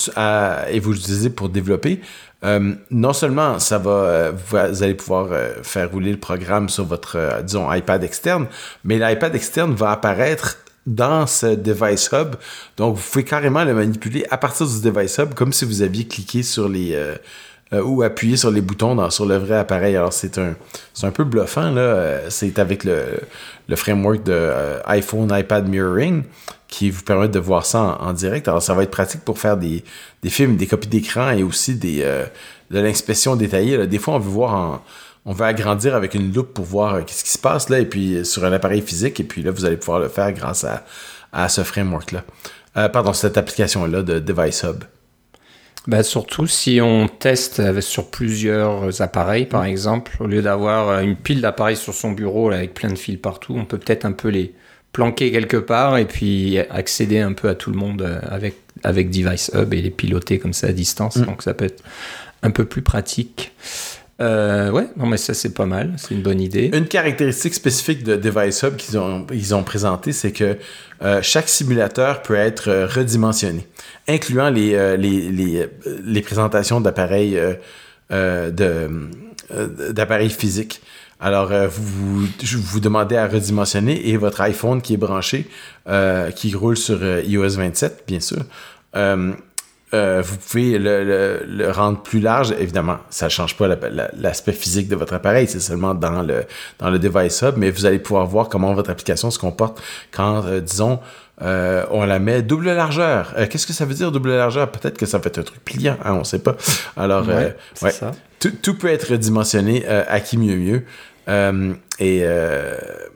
à, et vous l'utilisez pour développer, euh, non seulement ça va, euh, vous allez pouvoir euh, faire rouler le programme sur votre, euh, disons, iPad externe, mais l'iPad externe va apparaître dans ce Device Hub. Donc, vous pouvez carrément le manipuler à partir du Device Hub, comme si vous aviez cliqué sur les... Euh, euh, ou appuyé sur les boutons dans, sur le vrai appareil. Alors, c'est un, c'est un peu bluffant, là. C'est avec le, le framework de euh, iPhone, iPad Mirroring qui vous permet de voir ça en, en direct. Alors, ça va être pratique pour faire des, des films, des copies d'écran et aussi des, euh, de l'inspection détaillée. Là. Des fois, on veut voir en... On veut agrandir avec une loupe pour voir euh, qu'est-ce qui se passe là, et puis sur un appareil physique, et puis là, vous allez pouvoir le faire grâce à, à ce framework-là. Euh, pardon, cette application-là de Device Hub. Ben, surtout si on teste avec, sur plusieurs appareils, par mmh. exemple, au lieu d'avoir une pile d'appareils sur son bureau là, avec plein de fils partout, on peut peut-être un peu les planquer quelque part et puis accéder un peu à tout le monde avec, avec Device Hub et les piloter comme ça à distance. Mmh. Donc ça peut être un peu plus pratique. Euh, ouais, non mais ça c'est pas mal, c'est une bonne idée. Une caractéristique spécifique de Device Hub qu'ils ont, ils ont présenté, c'est que euh, chaque simulateur peut être euh, redimensionné, incluant les, euh, les, les, les présentations d'appareils, euh, euh, de, euh, d'appareils physiques. Alors, euh, vous, vous, vous demandez à redimensionner et votre iPhone qui est branché, euh, qui roule sur euh, i O S vingt-sept, bien sûr, euh, Euh, vous pouvez le, le, le rendre plus large. Évidemment, ça ne change pas la, la, l'aspect physique de votre appareil, c'est seulement dans le, dans le Device Hub, mais vous allez pouvoir voir comment votre application se comporte quand, euh, disons, euh, on la met double largeur. Euh, qu'est-ce que ça veut dire double largeur? Peut-être que ça va être un truc pliant, hein, on ne sait pas. Alors, ouais, euh, c'est ouais, ça. Tout, tout peut être dimensionné euh, à qui mieux mieux. Euh, et euh,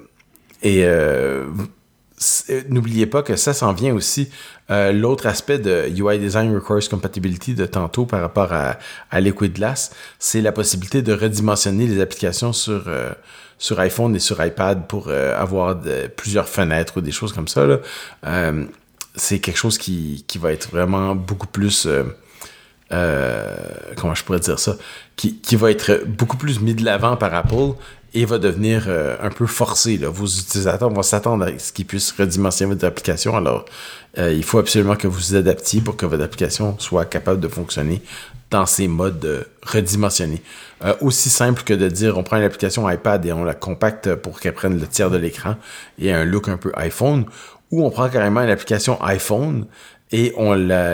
et euh, n'oubliez pas que ça s'en vient aussi. Euh, l'autre aspect de U I Design Requires Compatibility de tantôt par rapport à, à Liquid Glass, c'est la possibilité de redimensionner les applications sur, euh, sur iPhone et sur iPad pour euh, avoir de, plusieurs fenêtres ou des choses comme ça. Là. Euh, c'est quelque chose qui, qui va être vraiment beaucoup plus... Euh, euh, comment je pourrais dire ça? Qui, qui va être beaucoup plus mis de l'avant par Apple et va devenir euh, un peu forcé. Là. Vos utilisateurs vont s'attendre à ce qu'ils puissent redimensionner votre application. Alors, euh, il faut absolument que vous vous adaptiez pour que votre application soit capable de fonctionner dans ces modes euh, redimensionnés. Euh, aussi simple que de dire, on prend une application iPad et on la compacte pour qu'elle prenne le tiers de l'écran et un look un peu iPhone, ou on prend carrément une application iPhone et on la,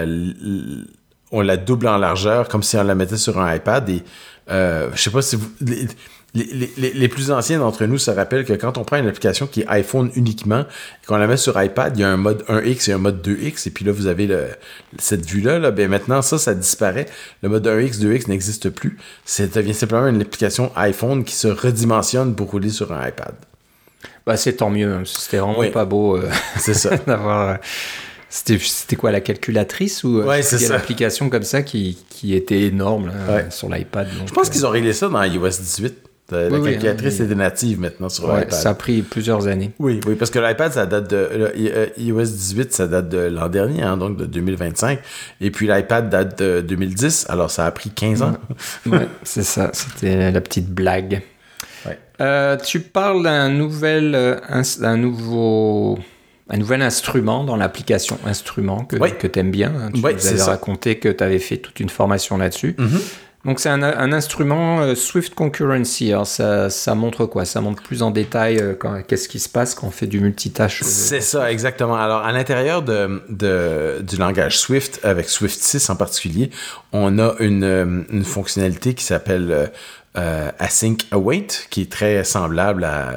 on la double en largeur comme si on la mettait sur un iPad. Et euh, je sais pas si vous... Les, Les, les, les plus anciens d'entre nous se rappellent que quand on prend une application qui est iPhone uniquement et qu'on la met sur iPad, il y a un mode un X et un mode deux X, et puis là, vous avez le, cette vue-là. Là, ben maintenant, ça, ça disparaît. Le mode un X, deux X n'existe plus. Ça devient simplement une application iPhone qui se redimensionne pour rouler sur un iPad. Bah, c'est tant mieux. C'était vraiment oui. pas beau euh, c'est ça. d'avoir... Euh, c'était, c'était quoi, la calculatrice ou ouais, c'est il y a ça. une application comme ça qui, qui était énorme là, ouais. sur l'iPad. Donc, je pense euh... qu'ils ont réglé ça dans i O S dix-huit. La oui, calculatrice oui, était native maintenant sur ouais, l'iPad. Ça a pris plusieurs années. Oui, oui, parce que l'iPad, ça date de... i O S dix-huit, ça date de l'an dernier, hein, donc de deux mille vingt-cinq. Et puis l'iPad date de deux mille dix, alors ça a pris quinze ans. Oui, ouais, c'est ça. C'était la petite blague. Ouais. Euh, tu parles d'un nouvel... Un, un nouveau... Un nouvel instrument dans l'application Instrument que, oui. que tu aimes bien. Hein. Tu oui, nous avais raconté que tu avais fait toute une formation là-dessus. Mm-hmm. Donc c'est un, un instrument euh, Swift Concurrency. Alors ça, ça montre quoi? Ça montre plus en détail euh, quand, qu'est-ce qui se passe quand on fait du multitâche. Euh... C'est ça, exactement. Alors à l'intérieur de, de, du langage Swift, avec Swift six en particulier, on a une, une fonctionnalité qui s'appelle euh, Async Await, qui est très semblable à...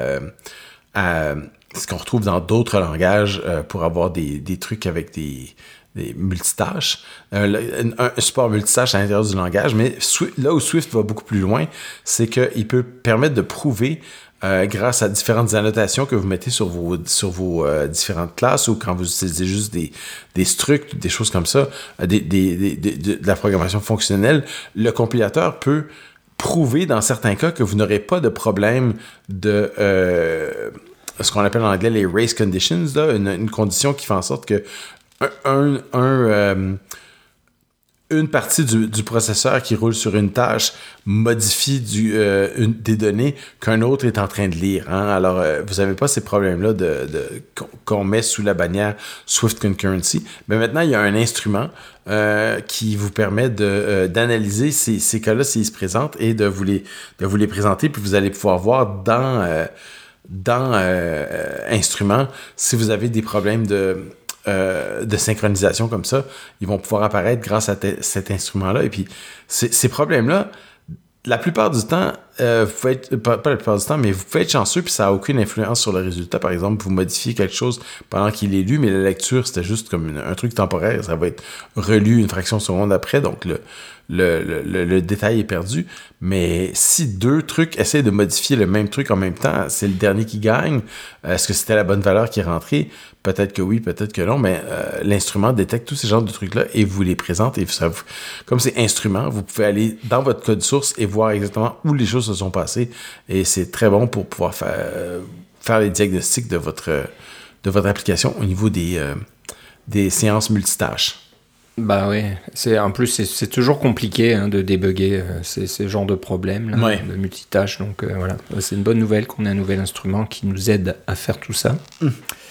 à ce qu'on retrouve dans d'autres langages euh, pour avoir des, des trucs avec des, des multitâches, euh, un, un support multitâche à l'intérieur du langage, mais Swift, là où Swift va beaucoup plus loin, c'est qu'il peut permettre de prouver, euh, grâce à différentes annotations que vous mettez sur vos, sur vos euh, différentes classes ou quand vous utilisez juste des, des structs, des choses comme ça, des, des, des, des, de, de la programmation fonctionnelle, le compilateur peut prouver dans certains cas que vous n'aurez pas de problème de... Euh, ce qu'on appelle en anglais les race conditions, là, une, une condition qui fait en sorte que un, un, un, euh, une partie du, du processeur qui roule sur une tâche modifie du, euh, une, des données qu'un autre est en train de lire. Hein? Alors, euh, vous n'avez pas ces problèmes-là de, de, qu'on, qu'on met sous la bannière Swift Concurrency. Mais maintenant, il y a un instrument euh, qui vous permet de, euh, d'analyser ces, ces cas-là s'ils se présentent et de vous les, de vous les présenter, puis vous allez pouvoir voir dans... Euh, dans euh, Instruments, si vous avez des problèmes de, euh, de synchronisation comme ça, ils vont pouvoir apparaître grâce à te, cet instrument-là. Et puis, c- ces problèmes-là, la plupart du temps, euh, vous pouvez être, pas, pas la plupart du temps, mais vous pouvez être chanceux puis ça n'a aucune influence sur le résultat. Par exemple, vous modifiez quelque chose pendant qu'il est lu, mais la lecture, c'était juste comme une, un truc temporaire. Ça va être relu une fraction de seconde après, donc le, le, le, le, le détail est perdu. Mais si deux trucs essaient de modifier le même truc en même temps, c'est le dernier qui gagne. Est-ce que c'était la bonne valeur qui est rentrée? Peut-être que oui, peut-être que non, mais euh, l'instrument détecte tous ces genres de trucs-là et vous les présente. Et ça vous, comme c'est instrument, vous pouvez aller dans votre code source et voir exactement où les choses se sont passées. Et c'est très bon pour pouvoir faire, euh, faire les diagnostics de votre, de votre application au niveau des, euh, des séances multitâches. Bah oui, c'est, en plus c'est, c'est toujours compliqué hein, de débugger euh, ces, ces genres de problèmes là, ouais. de multitâches. Donc euh, voilà, c'est une bonne nouvelle qu'on ait un nouvel instrument qui nous aide à faire tout ça. Mm.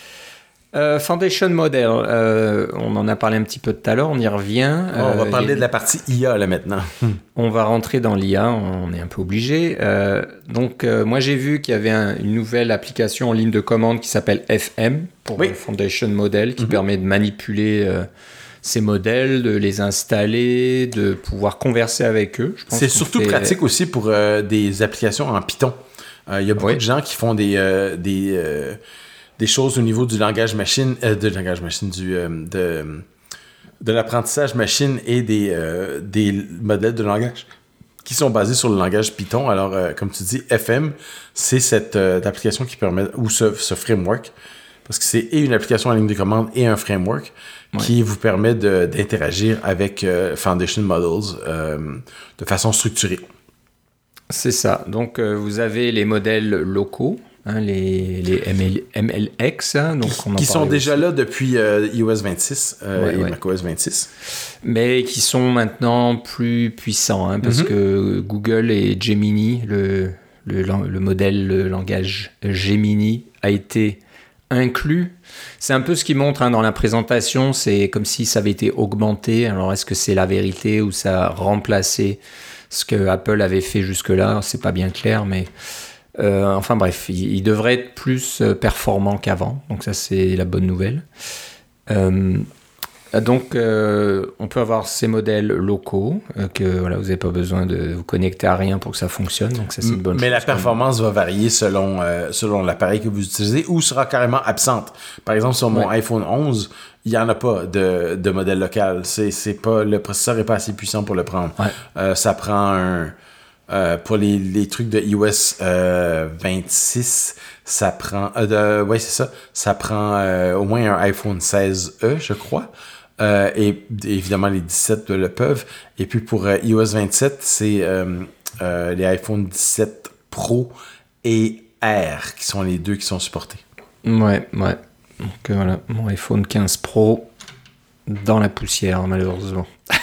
Euh, Foundation Model, euh, on en a parlé un petit peu tout à l'heure, on y revient. Oh, on va euh, parler les... de la partie I A là maintenant. On va rentrer dans l'I A, on est un peu obligé. Euh, donc euh, moi j'ai vu qu'il y avait un, une nouvelle application en ligne de commande qui s'appelle F M pour oui. Foundation Model qui mm-hmm. permet de manipuler euh, ces modèles, de les installer, de pouvoir converser avec eux. Je pense c'est surtout fait... pratique aussi pour euh, des applications en Python. Il euh, y a beaucoup oui. de gens qui font des... Euh, des euh, des choses au niveau du langage machine, euh, de langage machine, du, euh, de, de l'apprentissage machine et des, euh, des modèles de langage qui sont basés sur le langage Python. Alors, euh, comme tu dis, F M, c'est cette euh, application qui permet, ou ce, ce framework, parce que c'est et une application en ligne de commande et un framework ouais. qui vous permet de, d'interagir avec euh, Foundation Models euh, de façon structurée. C'est ça. Donc, euh, vous avez les modèles locaux, Hein, les, les M L, M L X, hein, donc on en qui sont déjà aussi. là depuis euh, i O S vingt-six euh, ouais, et ouais. macOS vingt-six. Mais qui sont maintenant plus puissants, hein, parce mm-hmm. que Google et Gemini, le, le, le modèle le langage Gemini a été inclus. C'est un peu ce qui montre hein, dans la présentation, c'est comme si ça avait été augmenté. Alors est-ce que c'est la vérité ou ça a remplacé ce que Apple avait fait jusque-là? C'est pas bien clair, mais... Euh, enfin bref, il, il devrait être plus euh, performant qu'avant, donc ça c'est la bonne nouvelle. Euh, donc euh, on peut avoir ces modèles locaux, euh, que voilà, vous n'avez pas besoin de vous connecter à rien pour que ça fonctionne, donc ça c'est une bonne Mais chose. Mais la performance va varier selon, euh, selon l'appareil que vous utilisez ou sera carrément absente. Par exemple, sur mon ouais. iPhone onze, il n'y en a pas de, de modèle local. C'est, c'est pas, le processeur n'est pas assez puissant pour le prendre. Ouais. Euh, ça prend un... Euh, pour les, les trucs de i O S euh, vingt-six, ça prend... Euh, de, ouais, c'est ça. Ça prend euh, au moins un iPhone seize E, je crois. Euh, et évidemment, les dix-sept le peuvent. Et puis pour euh, i O S vingt-sept, c'est euh, euh, les iPhone dix-sept Pro et R qui sont les deux qui sont supportés. Ouais, ouais. Donc euh, voilà, mon iPhone quinze Pro dans la poussière, malheureusement.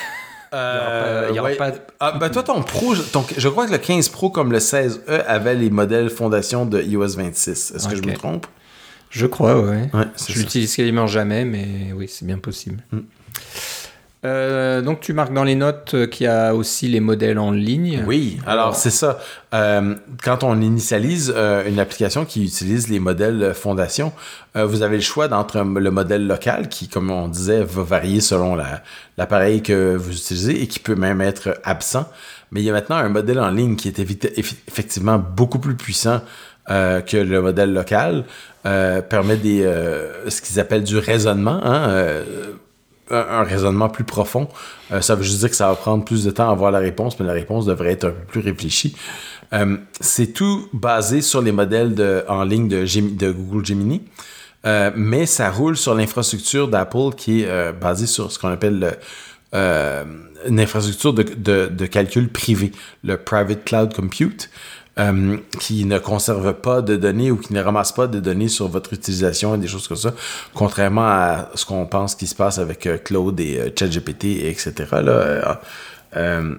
Euh, il y aura pas, il y aura ouais. pas... Ah, ben toi, ton Pro, ton, je crois que le quinze Pro comme le seize E avait les modèles fondation de i O S vingt-six. Est-ce okay. que je me trompe? Je crois, ouais. ouais je l'utilise quasiment jamais, mais oui, c'est bien possible. Mm. Euh, donc tu marques dans les notes qu'il y a aussi les modèles en ligne. Oui, alors, alors c'est ça. Euh, quand on initialise euh, une application qui utilise les modèles fondation, euh, vous avez le choix d'entre le modèle local qui, comme on disait, va varier selon la, l'appareil que vous utilisez et qui peut même être absent. Mais il y a maintenant un modèle en ligne qui est évi- effectivement beaucoup plus puissant euh, que le modèle local, euh, permet des, euh, ce qu'ils appellent du raisonnement, hein, euh, un, un raisonnement plus profond. Euh, ça veut juste dire que ça va prendre plus de temps à avoir la réponse, mais la réponse devrait être un peu plus réfléchie. Euh, c'est tout basé sur les modèles de, en ligne de, Gem- de Google Gemini, euh, mais ça roule sur l'infrastructure d'Apple qui est euh, basée sur ce qu'on appelle le, euh, une infrastructure de, de, de calcul privé, le Private Cloud Compute. Euh, qui ne conserve pas de données ou qui ne ramasse pas de données sur votre utilisation et des choses comme ça, contrairement à ce qu'on pense qui se passe avec euh, Claude et euh, ChatGPT, et cetera. Là, euh, euh,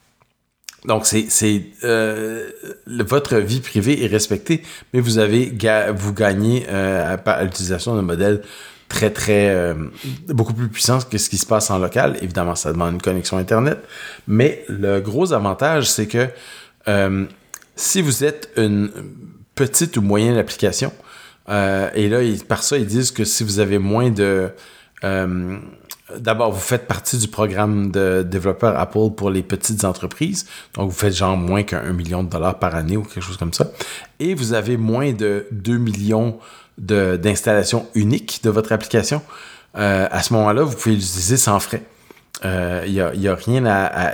donc, c'est, c'est euh, votre vie privée est respectée, mais vous avez ga- vous gagnez euh, à, à l'utilisation d'un modèle très, très, euh, beaucoup plus puissant que ce qui se passe en local. Évidemment, ça demande une connexion Internet, mais le gros avantage, c'est que euh, si vous êtes une petite ou moyenne application, euh, et là, ils, par ça, ils disent que si vous avez moins de... Euh, d'abord, vous faites partie du programme de développeur Apple pour les petites entreprises, donc vous faites genre moins qu'un million de dollars par année ou quelque chose comme ça, et vous avez moins de deux millions de, d'installations uniques de votre application, euh, à ce moment-là, vous pouvez l'utiliser sans frais. Il euh, n'y a, y a rien à... à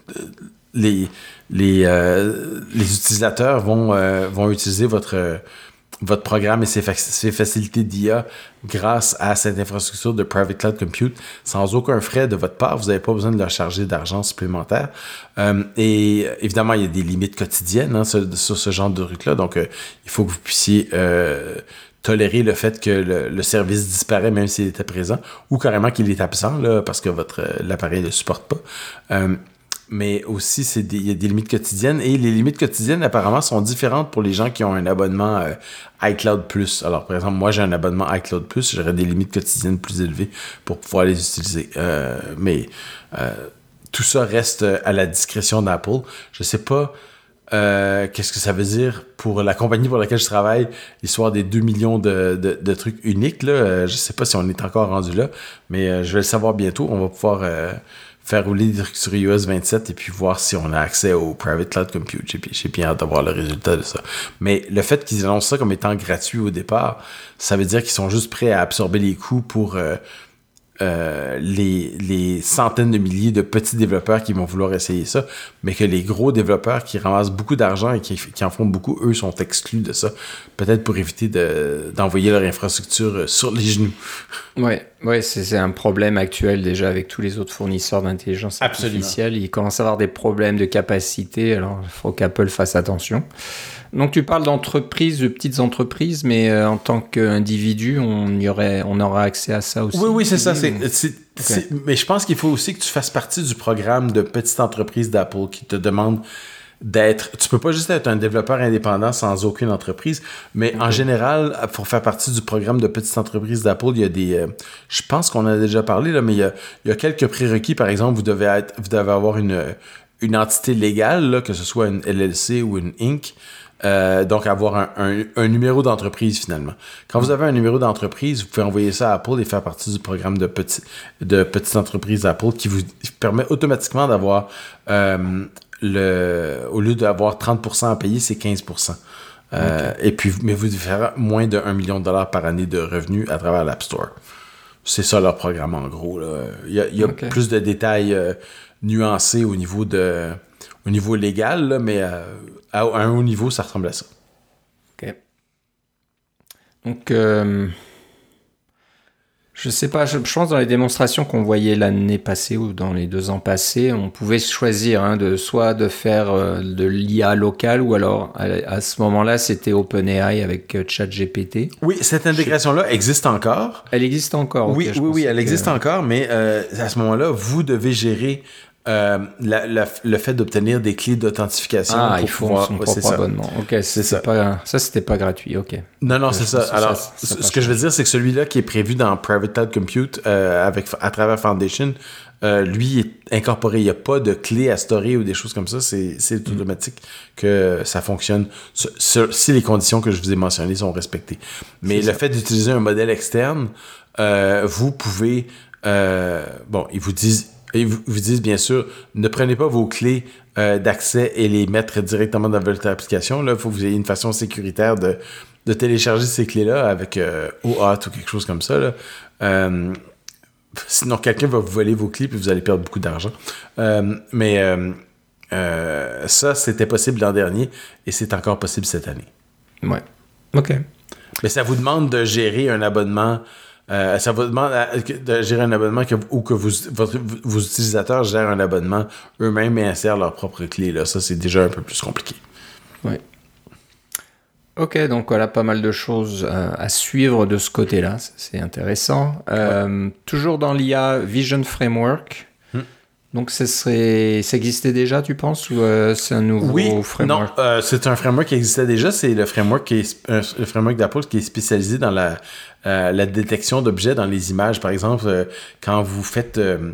les... Les, euh, les utilisateurs vont, euh, vont utiliser votre, euh, votre programme et ses, fa- ses facilités d'I A grâce à cette infrastructure de Private Cloud Compute sans aucun frais de votre part. Vous n'avez pas besoin de leur charger d'argent supplémentaire. Euh, et évidemment, il y a des limites quotidiennes hein, sur, sur ce genre de truc-là. Donc, euh, il faut que vous puissiez euh, tolérer le fait que le, le service disparaît même s'il était présent ou carrément qu'il est absent là, parce que votre, l'appareil ne le supporte pas. Euh, Mais aussi, c'est des, il y a des limites quotidiennes. Et les limites quotidiennes, apparemment, sont différentes pour les gens qui ont un abonnement euh, iCloud Plus. Alors, par exemple, moi, j'ai un abonnement iCloud Plus. J'aurais des limites quotidiennes plus élevées pour pouvoir les utiliser. Euh, mais euh, tout ça reste à la discrétion d'Apple. Je sais pas euh, qu'est-ce que ça veut dire pour la compagnie pour laquelle je travaille, l'histoire des deux millions de, de, de trucs uniques. Là. Euh, je sais pas si on est encore rendu là, mais euh, je vais le savoir bientôt. On va pouvoir... Euh, faire rouler des trucs sur iOS vingt-sept et puis voir si on a accès au Private Cloud Compute. J'ai, j'ai bien hâte d'avoir le résultat de ça. Mais le fait qu'ils annoncent ça comme étant gratuit au départ, ça veut dire qu'ils sont juste prêts à absorber les coûts pour euh, euh, les, les centaines de milliers de petits développeurs qui vont vouloir essayer ça, mais que les gros développeurs qui ramassent beaucoup d'argent et qui, qui en font beaucoup, eux, sont exclus de ça. Peut-être pour éviter de, d'envoyer leur infrastructure sur les genoux. Ouais, ouais c'est, c'est un problème actuel déjà avec tous les autres fournisseurs d'intelligence Absolument. artificielle. Ils commencent à avoir des problèmes de capacité, alors il faut qu'Apple fasse attention. Donc tu parles d'entreprises, de petites entreprises, mais euh, en tant qu'individu, on y aurait, on aura accès à ça aussi. Oui, oui, c'est ça. C'est, ou... c'est, okay. c'est, mais je pense qu'il faut aussi que tu fasses partie du programme de petites entreprises d'Apple qui te demande d'être... Tu peux pas juste être un développeur indépendant sans aucune entreprise, mais okay. En général, pour faire partie du programme de petites entreprises d'Apple, il y a des... Euh, je pense qu'on en a déjà parlé, là, mais il y a, il y a quelques prérequis. Par exemple, vous devez, être, vous devez avoir une, une entité légale, là, que ce soit une L L C ou une Inc, Euh, donc, avoir un, un, un numéro d'entreprise, finalement. Quand vous avez un numéro d'entreprise, vous pouvez envoyer ça à Apple et faire partie du programme de, petit, de petites entreprises d'Apple qui vous permet automatiquement d'avoir, euh, le, au lieu d'avoir trente pour cent à payer, c'est quinze pour cent. Euh, okay. Et puis, mais vous devez faire moins de un million de dollars par année de revenus à travers l'App Store. C'est ça leur programme, en gros. Là. Il y a, il y a okay. plus de détails euh, nuancés au niveau de... Au niveau légal, là, mais euh, à, à un haut niveau, ça ressemble à ça. OK. Donc, euh, je sais pas, je, je pense dans les démonstrations qu'on voyait l'année passée ou dans les deux ans passés, on pouvait choisir hein, de, soit de faire euh, de l'I A locale ou alors à, à ce moment-là, c'était OpenAI avec euh, ChatGPT. Oui, cette intégration-là je... existe encore. Elle existe encore. Oui, okay, oui, oui, elle que... existe encore, mais euh, à ce moment-là, vous devez gérer euh, la, la, le fait d'obtenir des clés d'authentification. Ah, pour il faut pouvoir, son ouais, propre c'est abonnement. Ok, c'est, c'est ça. Pas, ça, c'était pas gratuit. Ok. Non, non, Donc, c'est ça. Alors, ça, ça ce que je veux dire, c'est que celui-là qui est prévu dans Private Cloud Compute euh, avec, à travers Foundation, euh, lui est incorporé. Il n'y a pas de clé à storer ou des choses comme ça. C'est, c'est automatique que ça fonctionne sur, sur, si les conditions que je vous ai mentionnées sont respectées. Mais c'est le ça. Fait d'utiliser un modèle externe, euh, vous pouvez... Euh, bon, ils vous disent... Ils vous disent bien sûr, ne prenez pas vos clés euh, d'accès et les mettre directement dans votre application. Là, il faut que vous ayez une façon sécuritaire de, de télécharger ces clés-là avec euh, O Auth ou quelque chose comme ça. Là. Euh, sinon, quelqu'un va vous voler vos clés et vous allez perdre beaucoup d'argent. Euh, mais euh, euh, ça, c'était possible l'an dernier et c'est encore possible cette année. Ouais. OK. Mais ça vous demande de gérer un abonnement. Euh, ça vous demande de gérer un abonnement que, ou que vous, votre, vos utilisateurs gèrent un abonnement eux-mêmes et insèrent leurs propres clés. Là. Ça, c'est déjà un peu plus compliqué. Oui. Ok, donc voilà, pas mal de choses euh, à suivre de ce côté-là. C'est intéressant. Euh, ouais. Toujours dans l'I A Vision Framework. Hmm. Donc, ce serait, ça existait déjà, tu penses, ou euh, c'est un nouveau oui, framework? Non, euh, c'est un framework qui existait déjà. C'est le framework, qui est, euh, le framework d'Apple qui est spécialisé dans la, euh, la détection d'objets dans les images. Par exemple, euh, quand vous faites... Euh,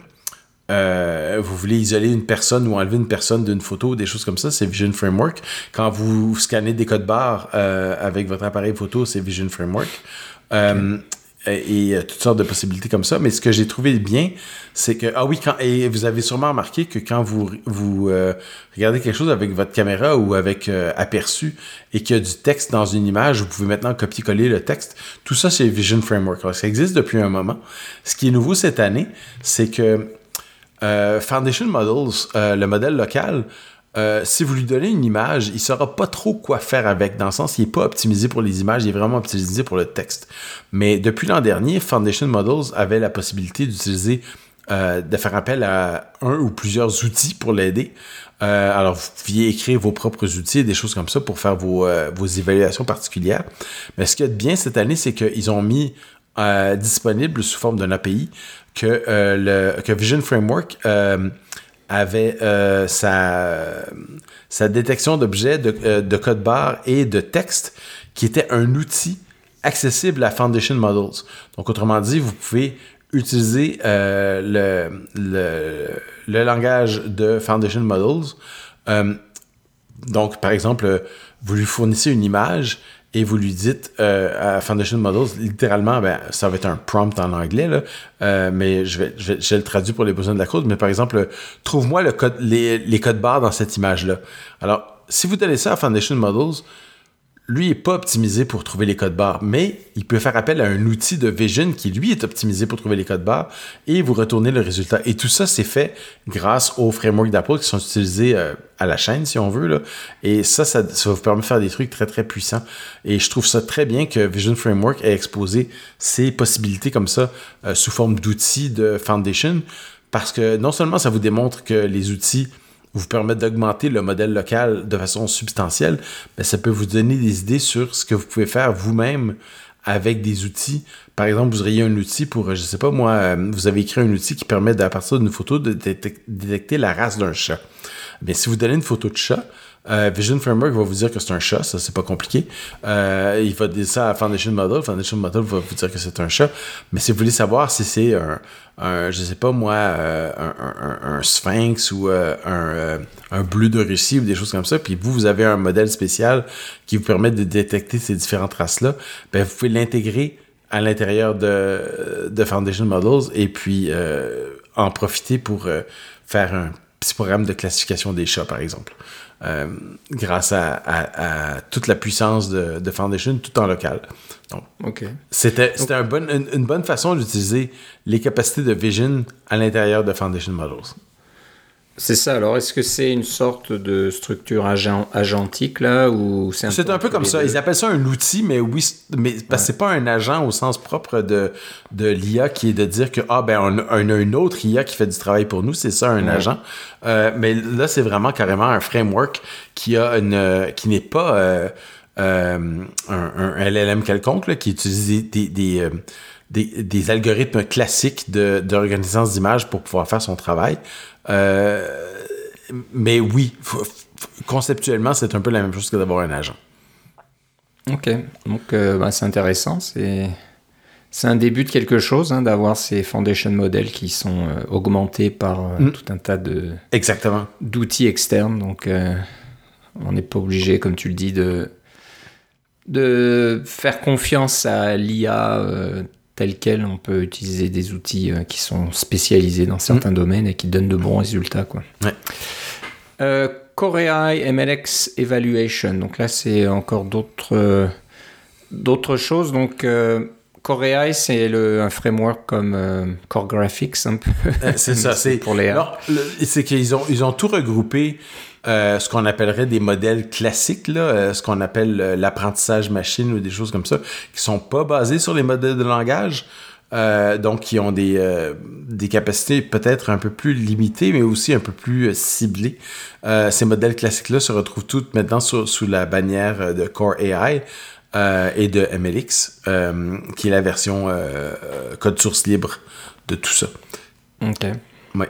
euh, vous voulez isoler une personne ou enlever une personne d'une photo, des choses comme ça, c'est Vision Framework. Quand vous scannez des codes barres euh, avec votre appareil photo, c'est Vision Framework. Euh, okay. Et, et toutes sortes de possibilités comme ça. Mais ce que j'ai trouvé bien, c'est que... Ah oui, quand, et vous avez sûrement remarqué que quand vous, vous euh, regardez quelque chose avec votre caméra ou avec euh, aperçu et qu'il y a du texte dans une image, vous pouvez maintenant copier-coller le texte. Tout ça, c'est Vision Framework. Alors, ça existe depuis un moment. Ce qui est nouveau cette année, c'est que euh, Foundation Models, euh, le modèle local... Euh, si vous lui donnez une image, il ne saura pas trop quoi faire avec, dans le sens qu'il n'est pas optimisé pour les images, il est vraiment optimisé pour le texte. Mais depuis l'an dernier, Foundation Models avait la possibilité d'utiliser, euh, de faire appel à un ou plusieurs outils pour l'aider. Euh, alors, vous pouviez écrire vos propres outils et des choses comme ça pour faire vos, euh, vos évaluations particulières. Mais ce qu'il y a de bien cette année, c'est qu'ils ont mis euh, disponible sous forme d'un A P I que, euh, le, que Vision Framework... Euh, avait euh, sa, sa détection d'objets, de, euh, de code barre et de texte, qui était un outil accessible à Foundation Models. Donc, autrement dit, vous pouvez utiliser euh, le, le, le langage de Foundation Models. Euh, donc, par exemple, vous lui fournissez une image et vous lui dites euh, à Foundation Models, littéralement, ben, ça va être un prompt en anglais, là, euh, mais je vais, je vais, je vais le traduire pour les besoins de la code, mais par exemple, trouve-moi le code, les, les codes barres dans cette image-là. Alors, si vous donnez ça à Foundation Models, lui n'est pas optimisé pour trouver les codes barres, mais il peut faire appel à un outil de Vision qui, lui, est optimisé pour trouver les codes barres et vous retournez le résultat. Et tout ça, c'est fait grâce aux frameworks d'Apple qui sont utilisés euh, à la chaîne, si on veut, là. Et ça, ça, ça va vous permettre de faire des trucs très, très puissants. Et je trouve ça très bien que Vision Framework ait exposé ces possibilités comme ça euh, sous forme d'outils de Foundation, parce que non seulement ça vous démontre que les outils vous permettre d'augmenter le modèle local de façon substantielle, mais ça peut vous donner des idées sur ce que vous pouvez faire vous-même avec des outils. Par exemple, vous auriez un outil pour, je sais pas moi, vous avez écrit un outil qui permet, à partir d'une photo, de détecter la race d'un chat. Mais si vous donnez une photo de chat, euh, Vision Framework va vous dire que c'est un chat, ça c'est pas compliqué. Euh, il va dire ça à Foundation Model, Foundation Model va vous dire que c'est un chat. Mais si vous voulez savoir si c'est un, un je sais pas moi, euh, un, un, un sphinx ou euh, un, euh, un bleu de Russie ou des choses comme ça, puis vous, vous avez un modèle spécial qui vous permet de détecter ces différentes races-là, ben vous pouvez l'intégrer à l'intérieur de, de Foundation Models et puis euh, en profiter pour euh, faire un petit programme de classification des chats, par exemple. Euh, grâce à, à, à toute la puissance de, de Foundation, tout en local. Donc, okay. c'était, c'était un bon, une, une bonne façon d'utiliser les capacités de Vision à l'intérieur de Foundation Models. C'est ça. Alors, est-ce que c'est une sorte de structure agent, agentique, là, ou c'est un, c'est un peu comme ça. Deux? Ils appellent ça un outil, mais oui, mais parce que c'est pas un agent au sens propre de, de l'I A qui est de dire que, ah, ben, on, on a une autre I A qui fait du travail pour nous, c'est ça, un ouais. agent. Euh, mais là, c'est vraiment carrément un framework qui a une, qui n'est pas euh, euh, un, un L L M quelconque, là, qui utilise des, des, des, euh, des, des algorithmes classiques de, de reconnaissance d'images pour pouvoir faire son travail. Euh, mais oui, f- f- conceptuellement, c'est un peu la même chose que d'avoir un agent. Ok, donc euh, bah, c'est intéressant. C'est, c'est un début de quelque chose, hein, d'avoir ces foundation models qui sont euh, augmentés par euh, mm. tout un tas de, Exactement. d'outils externes. Donc, euh, on n'est pas obligé, comme tu le dis, de, de faire confiance à l'I A euh, telle qu'elle. On peut utiliser des outils euh, qui sont spécialisés dans certains mm. domaines et qui donnent de bons résultats, quoi. Ouais. Euh, Core A I M L X Evaluation. Donc là, c'est encore d'autres, euh, d'autres choses. Donc, euh, Core A I, c'est le, un framework comme euh, Core Graphics, un peu. C'est ça. c'est pour les... Non, le, c'est qu'ils ont, ils ont tout regroupé, euh, ce qu'on appellerait des modèles classiques, là, euh, ce qu'on appelle euh, l'apprentissage machine ou des choses comme ça, qui sont pas basés sur les modèles de langage. Euh, donc, qui ont des, euh, des capacités peut-être un peu plus limitées, mais aussi un peu plus euh, ciblées. Euh, ces modèles classiques-là se retrouvent tous maintenant sur, sous la bannière de Core A I euh, et de M L X, euh, qui est la version euh, code source libre de tout ça. OK. Ouais.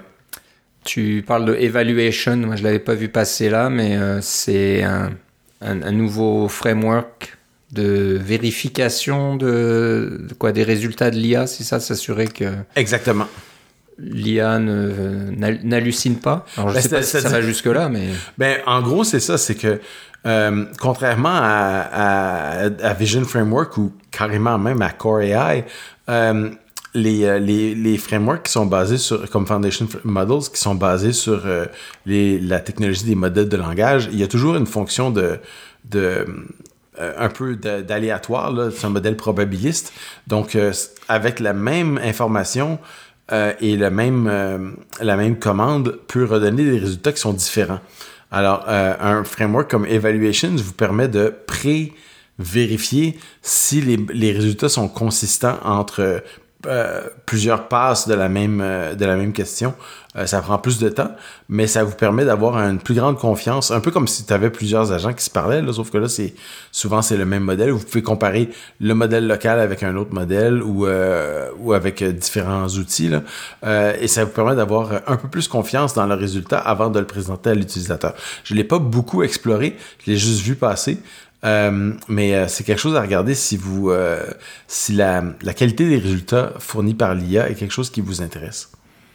Tu parles de Evaluation, moi je l'avais pas vu passer là, mais euh, c'est un, un, un nouveau framework de vérification de, de quoi, des résultats de l'I A, c'est ça, s'assurer que exactement l'I A ne, n'hallucine pas. Alors je ben sais pas si ça va jusque là, mais ben en gros c'est ça, c'est que euh, contrairement à, à, à Vision Framework ou carrément même à Core A I, euh, les, les, les frameworks qui sont basés sur, comme Foundation Models, qui sont basés sur euh, les, la technologie des modèles de langage, il y a toujours une fonction de, de Euh, un peu de, d'aléatoire, là. C'est un modèle probabiliste. Donc, euh, avec la même information euh, et le même, euh, la même commande peut redonner des résultats qui sont différents. Alors, euh, un framework comme Evaluations vous permet de pré-vérifier si les, les résultats sont consistants entre euh, plusieurs passes de la même, euh, de la même question. Euh, ça prend plus de temps, mais ça vous permet d'avoir une plus grande confiance, un peu comme si tu avais plusieurs agents qui se parlaient, là, sauf que là, c'est souvent, c'est le même modèle. Vous pouvez comparer le modèle local avec un autre modèle ou, euh, ou avec euh, différents outils, là, euh, et ça vous permet d'avoir un peu plus confiance dans le résultat avant de le présenter à l'utilisateur. Je ne l'ai pas beaucoup exploré, je l'ai juste vu passer. Euh, mais euh, c'est quelque chose à regarder si vous euh, si la, la qualité des résultats fournis par l'I A est quelque chose qui vous intéresse.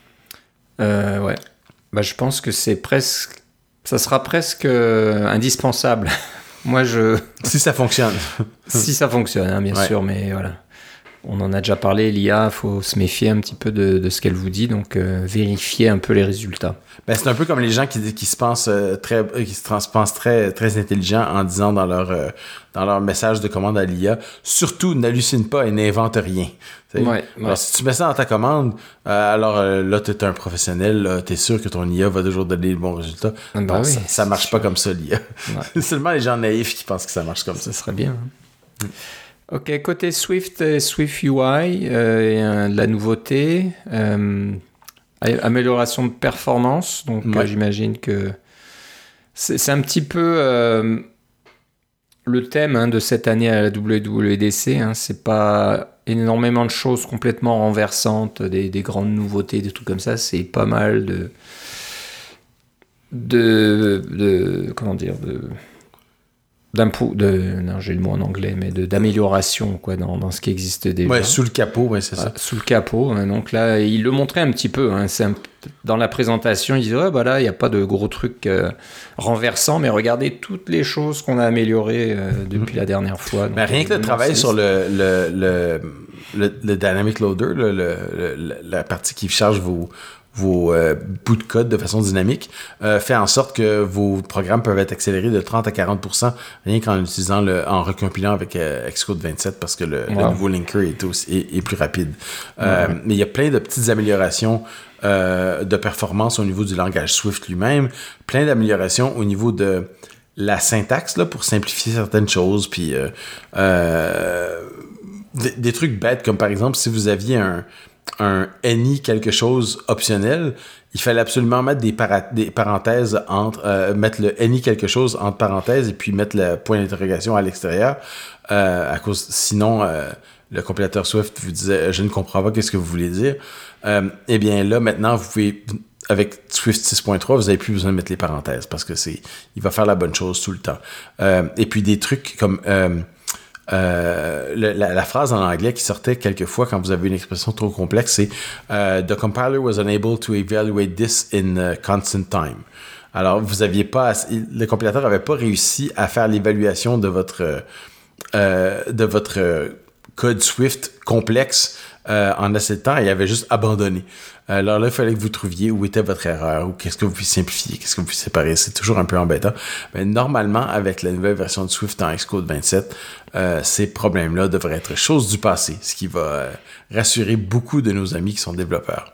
Euh, ouais. Bah, je pense que c'est presque, ça sera presque euh, indispensable. Moi, je. Si ça fonctionne. Si ça fonctionne, hein, bien ouais. sûr, mais voilà. On en a déjà parlé, l'I A, il faut se méfier un petit peu de, de ce qu'elle vous dit, donc euh, vérifier un peu les résultats. Ben, c'est un peu comme les gens qui, qui se pensent euh, très, qui se trans, pensent très, très intelligents en disant dans leur, euh, dans leur message de commande à l'I A, surtout n'hallucine pas et n'invente rien. Ouais, alors, ouais. Si tu mets ça dans ta commande, euh, alors euh, là, tu es un professionnel, tu es sûr que ton I A va toujours donner le bon résultat. Ben non, oui, ça, ça marche sûr. Pas comme ça, l'I A. Ouais. C'est seulement les gens naïfs qui pensent que ça marche comme ça. Ça serait bien. Hein. Mm. Ok, côté Swift et Swift U I, euh, il y a de la nouveauté, euh, amélioration de performance. Donc, ouais. euh, j'imagine que c'est, c'est un petit peu euh, le thème hein, de cette année à la W W D C. Hein, c'est pas énormément de choses complètement renversantes, des, des grandes nouveautés, des trucs comme ça. C'est pas mal de, de, de comment dire, de d'impôt, de, non, j'ai le mot en anglais, mais de, d'amélioration quoi, dans, dans ce qui existe déjà. Ouais, sous le capot, ouais, c'est ça. Ah, sous le capot. Hein, donc là, il le montrait un petit peu. Hein, c'est un, dans la présentation, il disait ouais, bah là, il n'y a pas de gros trucs euh, renversants, mais regardez toutes les choses qu'on a améliorées euh, depuis mmh. la dernière fois. Donc, mais rien que le travail sur le, le, le, le, le Dynamic Loader, le, le, le, la partie qui charge vos. vos euh, bouts de code de façon dynamique, euh, fait en sorte que vos programmes peuvent être accélérés de trente à quarante pour cent rien qu'en utilisant le, en recompilant avec euh, Xcode vingt-sept parce que le, wow. le nouveau linker est, aussi, est, est plus rapide. Euh, ouais. Mais il y a plein de petites améliorations euh, de performance au niveau du langage Swift lui-même, plein d'améliorations au niveau de la syntaxe là, pour simplifier certaines choses, puis euh, euh, des, des trucs bêtes comme par exemple si vous aviez un un any quelque chose optionnel, il fallait absolument mettre des, para- des parenthèses entre, euh, mettre le any quelque chose entre parenthèses et puis mettre le point d'interrogation à l'extérieur, euh, à cause, sinon, euh, le compilateur Swift vous disait, je ne comprends pas qu'est-ce que vous voulez dire. Euh, eh bien là, maintenant, vous pouvez avec Swift six point trois, vous n'avez plus besoin de mettre les parenthèses parce que c'est, il va faire la bonne chose tout le temps. Euh, et puis des trucs comme euh, euh, le, la, la phrase en anglais qui sortait quelquefois quand vous avez une expression trop complexe, c'est euh, The compiler was unable to evaluate this in uh, constant time. Alors, vous aviez pas, le compilateur n'avait pas réussi à faire l'évaluation de votre euh, de votre euh, code Swift complexe euh, en assez de temps et il avait juste abandonné. Alors là, il fallait que vous trouviez où était votre erreur ou qu'est-ce que vous pouvez simplifier, qu'est-ce que vous pouvez séparer. C'est toujours un peu embêtant. Mais normalement, avec la nouvelle version de Swift en Xcode vingt-sept, euh, ces problèmes-là devraient être chose du passé, ce qui va euh, rassurer beaucoup de nos amis qui sont développeurs.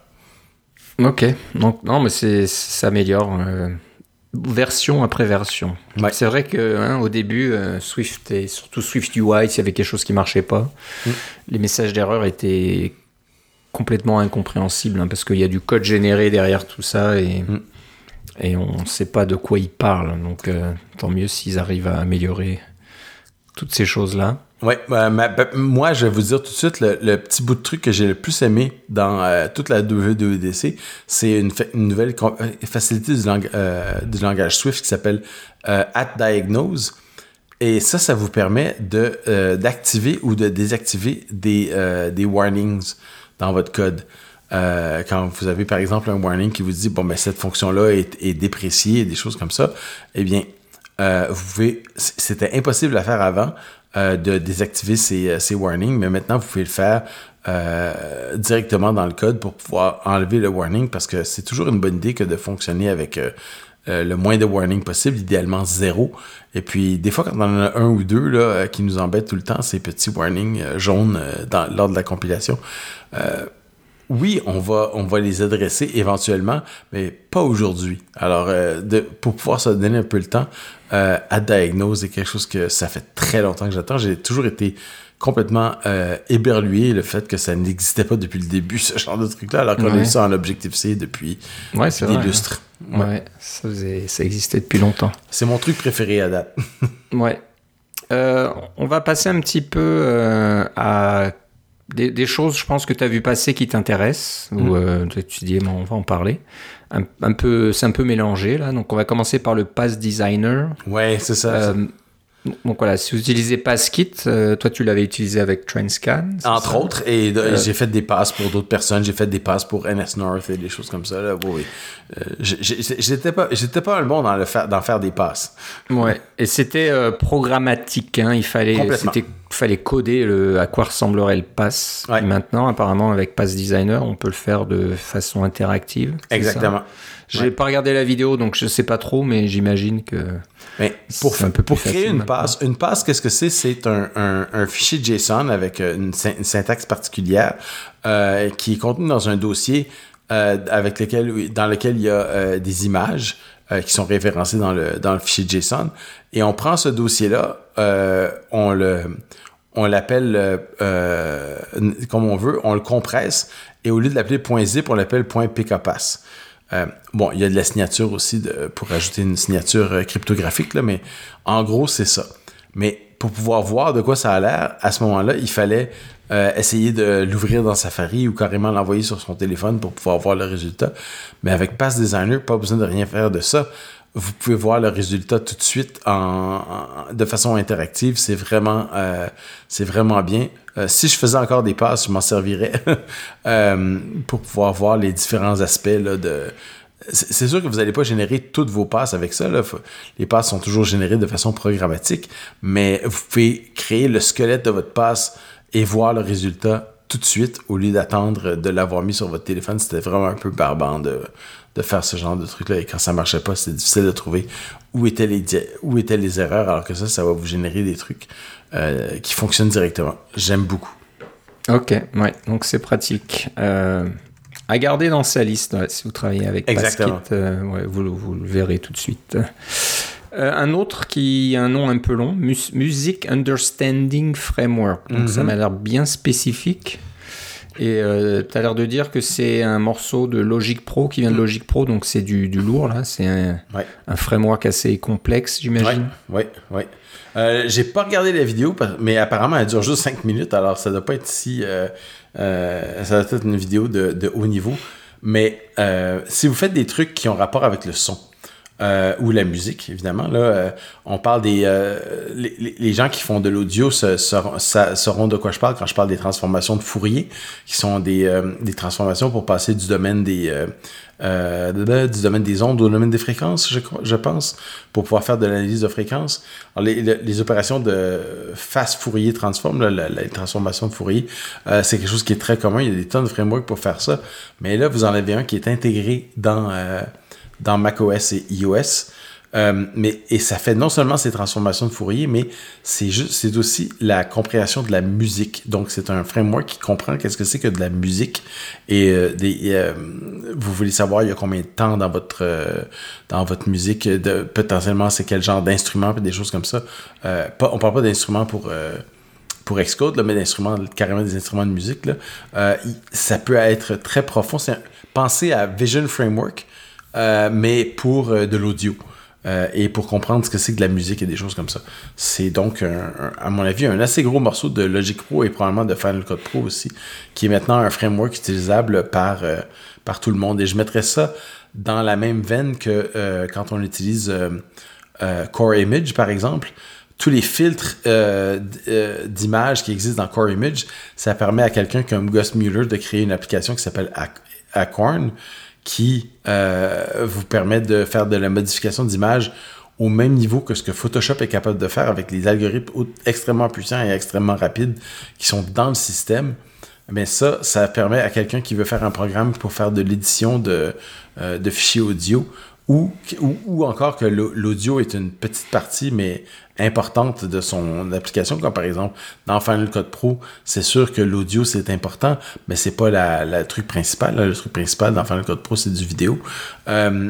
Ok, donc non, mais c'est, ça s'améliore euh, version après version. Ouais. C'est vrai que hein, au début, euh, Swift et surtout Swift U I, s'il y avait quelque chose qui marchait pas, mm. les messages d'erreur étaient complètement incompréhensibles hein, parce qu'il y a du code généré derrière tout ça et, mm. et on ne sait pas de quoi ils parlent. Donc euh, tant mieux s'ils arrivent à améliorer toutes ces choses-là. Oui, euh, moi, je vais vous dire tout de suite, le, le petit bout de truc que j'ai le plus aimé dans euh, toute la W W D C, c'est une, fa- une nouvelle com- facilité du, lang- euh, du langage Swift qui s'appelle euh, @diagnose. Et ça, ça vous permet de, euh, d'activer ou de désactiver des, euh, des warnings dans votre code. Euh, quand vous avez, par exemple, un warning qui vous dit « Bon, ben cette fonction-là est, est dépréciée », des choses comme ça, eh bien, euh, vous pouvez... C'était impossible à faire avant, Euh, de désactiver ces, ces warnings, mais maintenant, vous pouvez le faire euh, directement dans le code pour pouvoir enlever le warning parce que c'est toujours une bonne idée que de fonctionner avec euh, euh, le moins de warnings possible, idéalement zéro. Et puis, des fois, quand on en a un ou deux là, euh, qui nous embêtent tout le temps, ces petits warnings euh, jaunes euh, dans, lors de la compilation, euh, oui, on va, on va les adresser éventuellement, mais pas aujourd'hui. Alors, euh, de, pour pouvoir se donner un peu le temps, euh, @diagnose, c'est quelque chose que ça fait très longtemps que j'attends. J'ai toujours été complètement euh, éberlué le fait que ça n'existait pas depuis le début, ce genre de truc-là, alors qu'on ouais. a eu ça en Objective-C depuis, ouais, depuis des vrai, lustres. Hein. Ouais, ouais ça, faisait, ça existait depuis longtemps. C'est mon truc préféré à date. ouais. Euh, on va passer un petit peu euh, à... Des, des choses, je pense, que tu as vu passer qui t'intéressent, mmh. ou euh, tu dis, bon, on va en parler. Un, un peu, c'est un peu mélangé, là. Donc, on va commencer par le Pass Designer. Ouais, c'est ça. Euh, donc, voilà, si vous utilisez PassKit, euh, toi, tu l'avais utilisé avec TrendScan. Entre ça? autres, et de, euh, j'ai fait des passes pour d'autres personnes. J'ai fait des passes pour N S North et des choses comme ça, là. Oui, euh, j'étais pas, j'étais pas un bon dans le faire, d'en faire des passes. Ouais, et c'était euh, programmatique, hein. Il fallait, c'était fallait coder le, à quoi ressemblerait le pass. Ouais. Maintenant, apparemment, avec Pass Designer, on peut le faire de façon interactive. Exactement. J'ai ouais. pas regardé la vidéo, donc je sais pas trop, mais j'imagine que mais pour, un peu pour créer une passe, une passe, qu'est-ce que c'est? C'est un, un, un fichier JSON avec une, une syntaxe particulière euh, qui est contenu dans un dossier euh, avec lequel, dans lequel il y a euh, des images euh, qui sont référencées dans le, dans le fichier JSON. Et on prend ce dossier-là, euh, on le... on l'appelle euh, comme on veut, on le compresse, et au lieu de l'appeler .zip, on l'appelle .pkpass. Euh, bon, il y a de la signature aussi de, pour ajouter une signature euh, cryptographique, là, mais en gros, c'est ça. Mais pour pouvoir voir de quoi ça a l'air, à ce moment-là, il fallait euh, essayer de l'ouvrir dans Safari ou carrément l'envoyer sur son téléphone pour pouvoir voir le résultat. Mais avec Pass Designer, pas besoin de rien faire de ça. Vous pouvez voir le résultat tout de suite en, en, de façon interactive. C'est vraiment, euh, c'est vraiment bien. Euh, si je faisais encore des passes, je m'en servirais euh, pour pouvoir voir les différents aspects là, de... C'est, c'est sûr que vous n'allez pas générer toutes vos passes avec ça. Là. Les passes sont toujours générées de façon programmatique, mais vous pouvez créer le squelette de votre passe et voir le résultat tout de suite au lieu d'attendre de l'avoir mis sur votre téléphone. C'était vraiment un peu barbant de... de faire ce genre de truc-là. Et quand ça marchait pas, c'était difficile de trouver où étaient les, di- où étaient les erreurs, alors que ça, ça va vous générer des trucs euh, qui fonctionnent directement. J'aime beaucoup. OK, ouais, donc c'est pratique. Euh, à garder dans sa liste, ouais, si vous travaillez avec Exactement. PassKit, euh, ouais, vous, vous le verrez tout de suite. Euh, un autre qui a un nom un peu long, Mus- Music Understanding Framework. Donc mm-hmm. ça m'a l'air bien spécifique. Et euh, tu as l'air de dire que c'est un morceau de Logic Pro qui vient de Logic Pro, donc c'est du, du lourd, là. C'est un, ouais. un framework assez complexe, j'imagine. Oui, oui, oui. Euh, j'ai pas regardé la vidéo, mais apparemment, elle dure juste cinq minutes, alors ça doit pas être si... Euh, euh, ça doit être une vidéo de, de haut niveau. Mais euh, si vous faites des trucs qui ont rapport avec le son, Euh, ou la musique, évidemment. Là, euh, on parle des... Euh, les, les gens qui font de l'audio se, se, se, sauront de quoi je parle quand je parle des transformations de Fourier, qui sont des, euh, des transformations pour passer du domaine des... Euh, euh, de, de, du domaine des ondes au domaine des fréquences, je, je pense, pour pouvoir faire de l'analyse de fréquences. Alors, les, les, les opérations de fast Fourier transform, là, la, la transformation de Fourier, euh, c'est quelque chose qui est très commun. Il y a des tonnes de frameworks pour faire ça. Mais là, vous en avez un qui est intégré dans... Euh, dans macOS et iOS. Euh, mais, et ça fait non seulement ces transformations de Fourier, mais c'est, juste, c'est aussi la compréhension de la musique. Donc, c'est un framework qui comprend qu'est-ce que c'est que de la musique. Et, euh, des, euh, vous voulez savoir il y a combien de temps dans votre, euh, dans votre musique, de, potentiellement c'est quel genre d'instrument, puis des choses comme ça. Euh, pas, on parle pas d'instruments pour... Euh, pour Xcode, là, mais d'instruments, carrément des instruments de musique. Là. Euh, ça peut être très profond. C'est un, pensez à Vision Framework, Euh, mais pour euh, de l'audio euh, et pour comprendre ce que c'est que de la musique et des choses comme ça. C'est donc, un, un, à mon avis, un assez gros morceau de Logic Pro et probablement de Final Cut Pro aussi, qui est maintenant un framework utilisable par, euh, par tout le monde. Et je mettrais ça dans la même veine que euh, quand on utilise euh, euh, Core Image, par exemple. Tous les filtres euh, euh, d'images qui existent dans Core Image, ça permet à quelqu'un comme Gus Mueller de créer une application qui s'appelle Acorn, qui euh, vous permet de faire de la modification d'image au même niveau que ce que Photoshop est capable de faire avec les algorithmes extrêmement puissants et extrêmement rapides qui sont dans le système. Mais ça, ça permet à quelqu'un qui veut faire un programme pour faire de l'édition de, euh, de fichiers audio ou, ou, ou encore que l'audio est une petite partie, mais importante de son application, comme par exemple dans Final Cut Pro, c'est sûr que l'audio c'est important, mais c'est pas la, la truc principal. Là. Le truc principal dans Final Cut Pro, c'est du vidéo. Euh,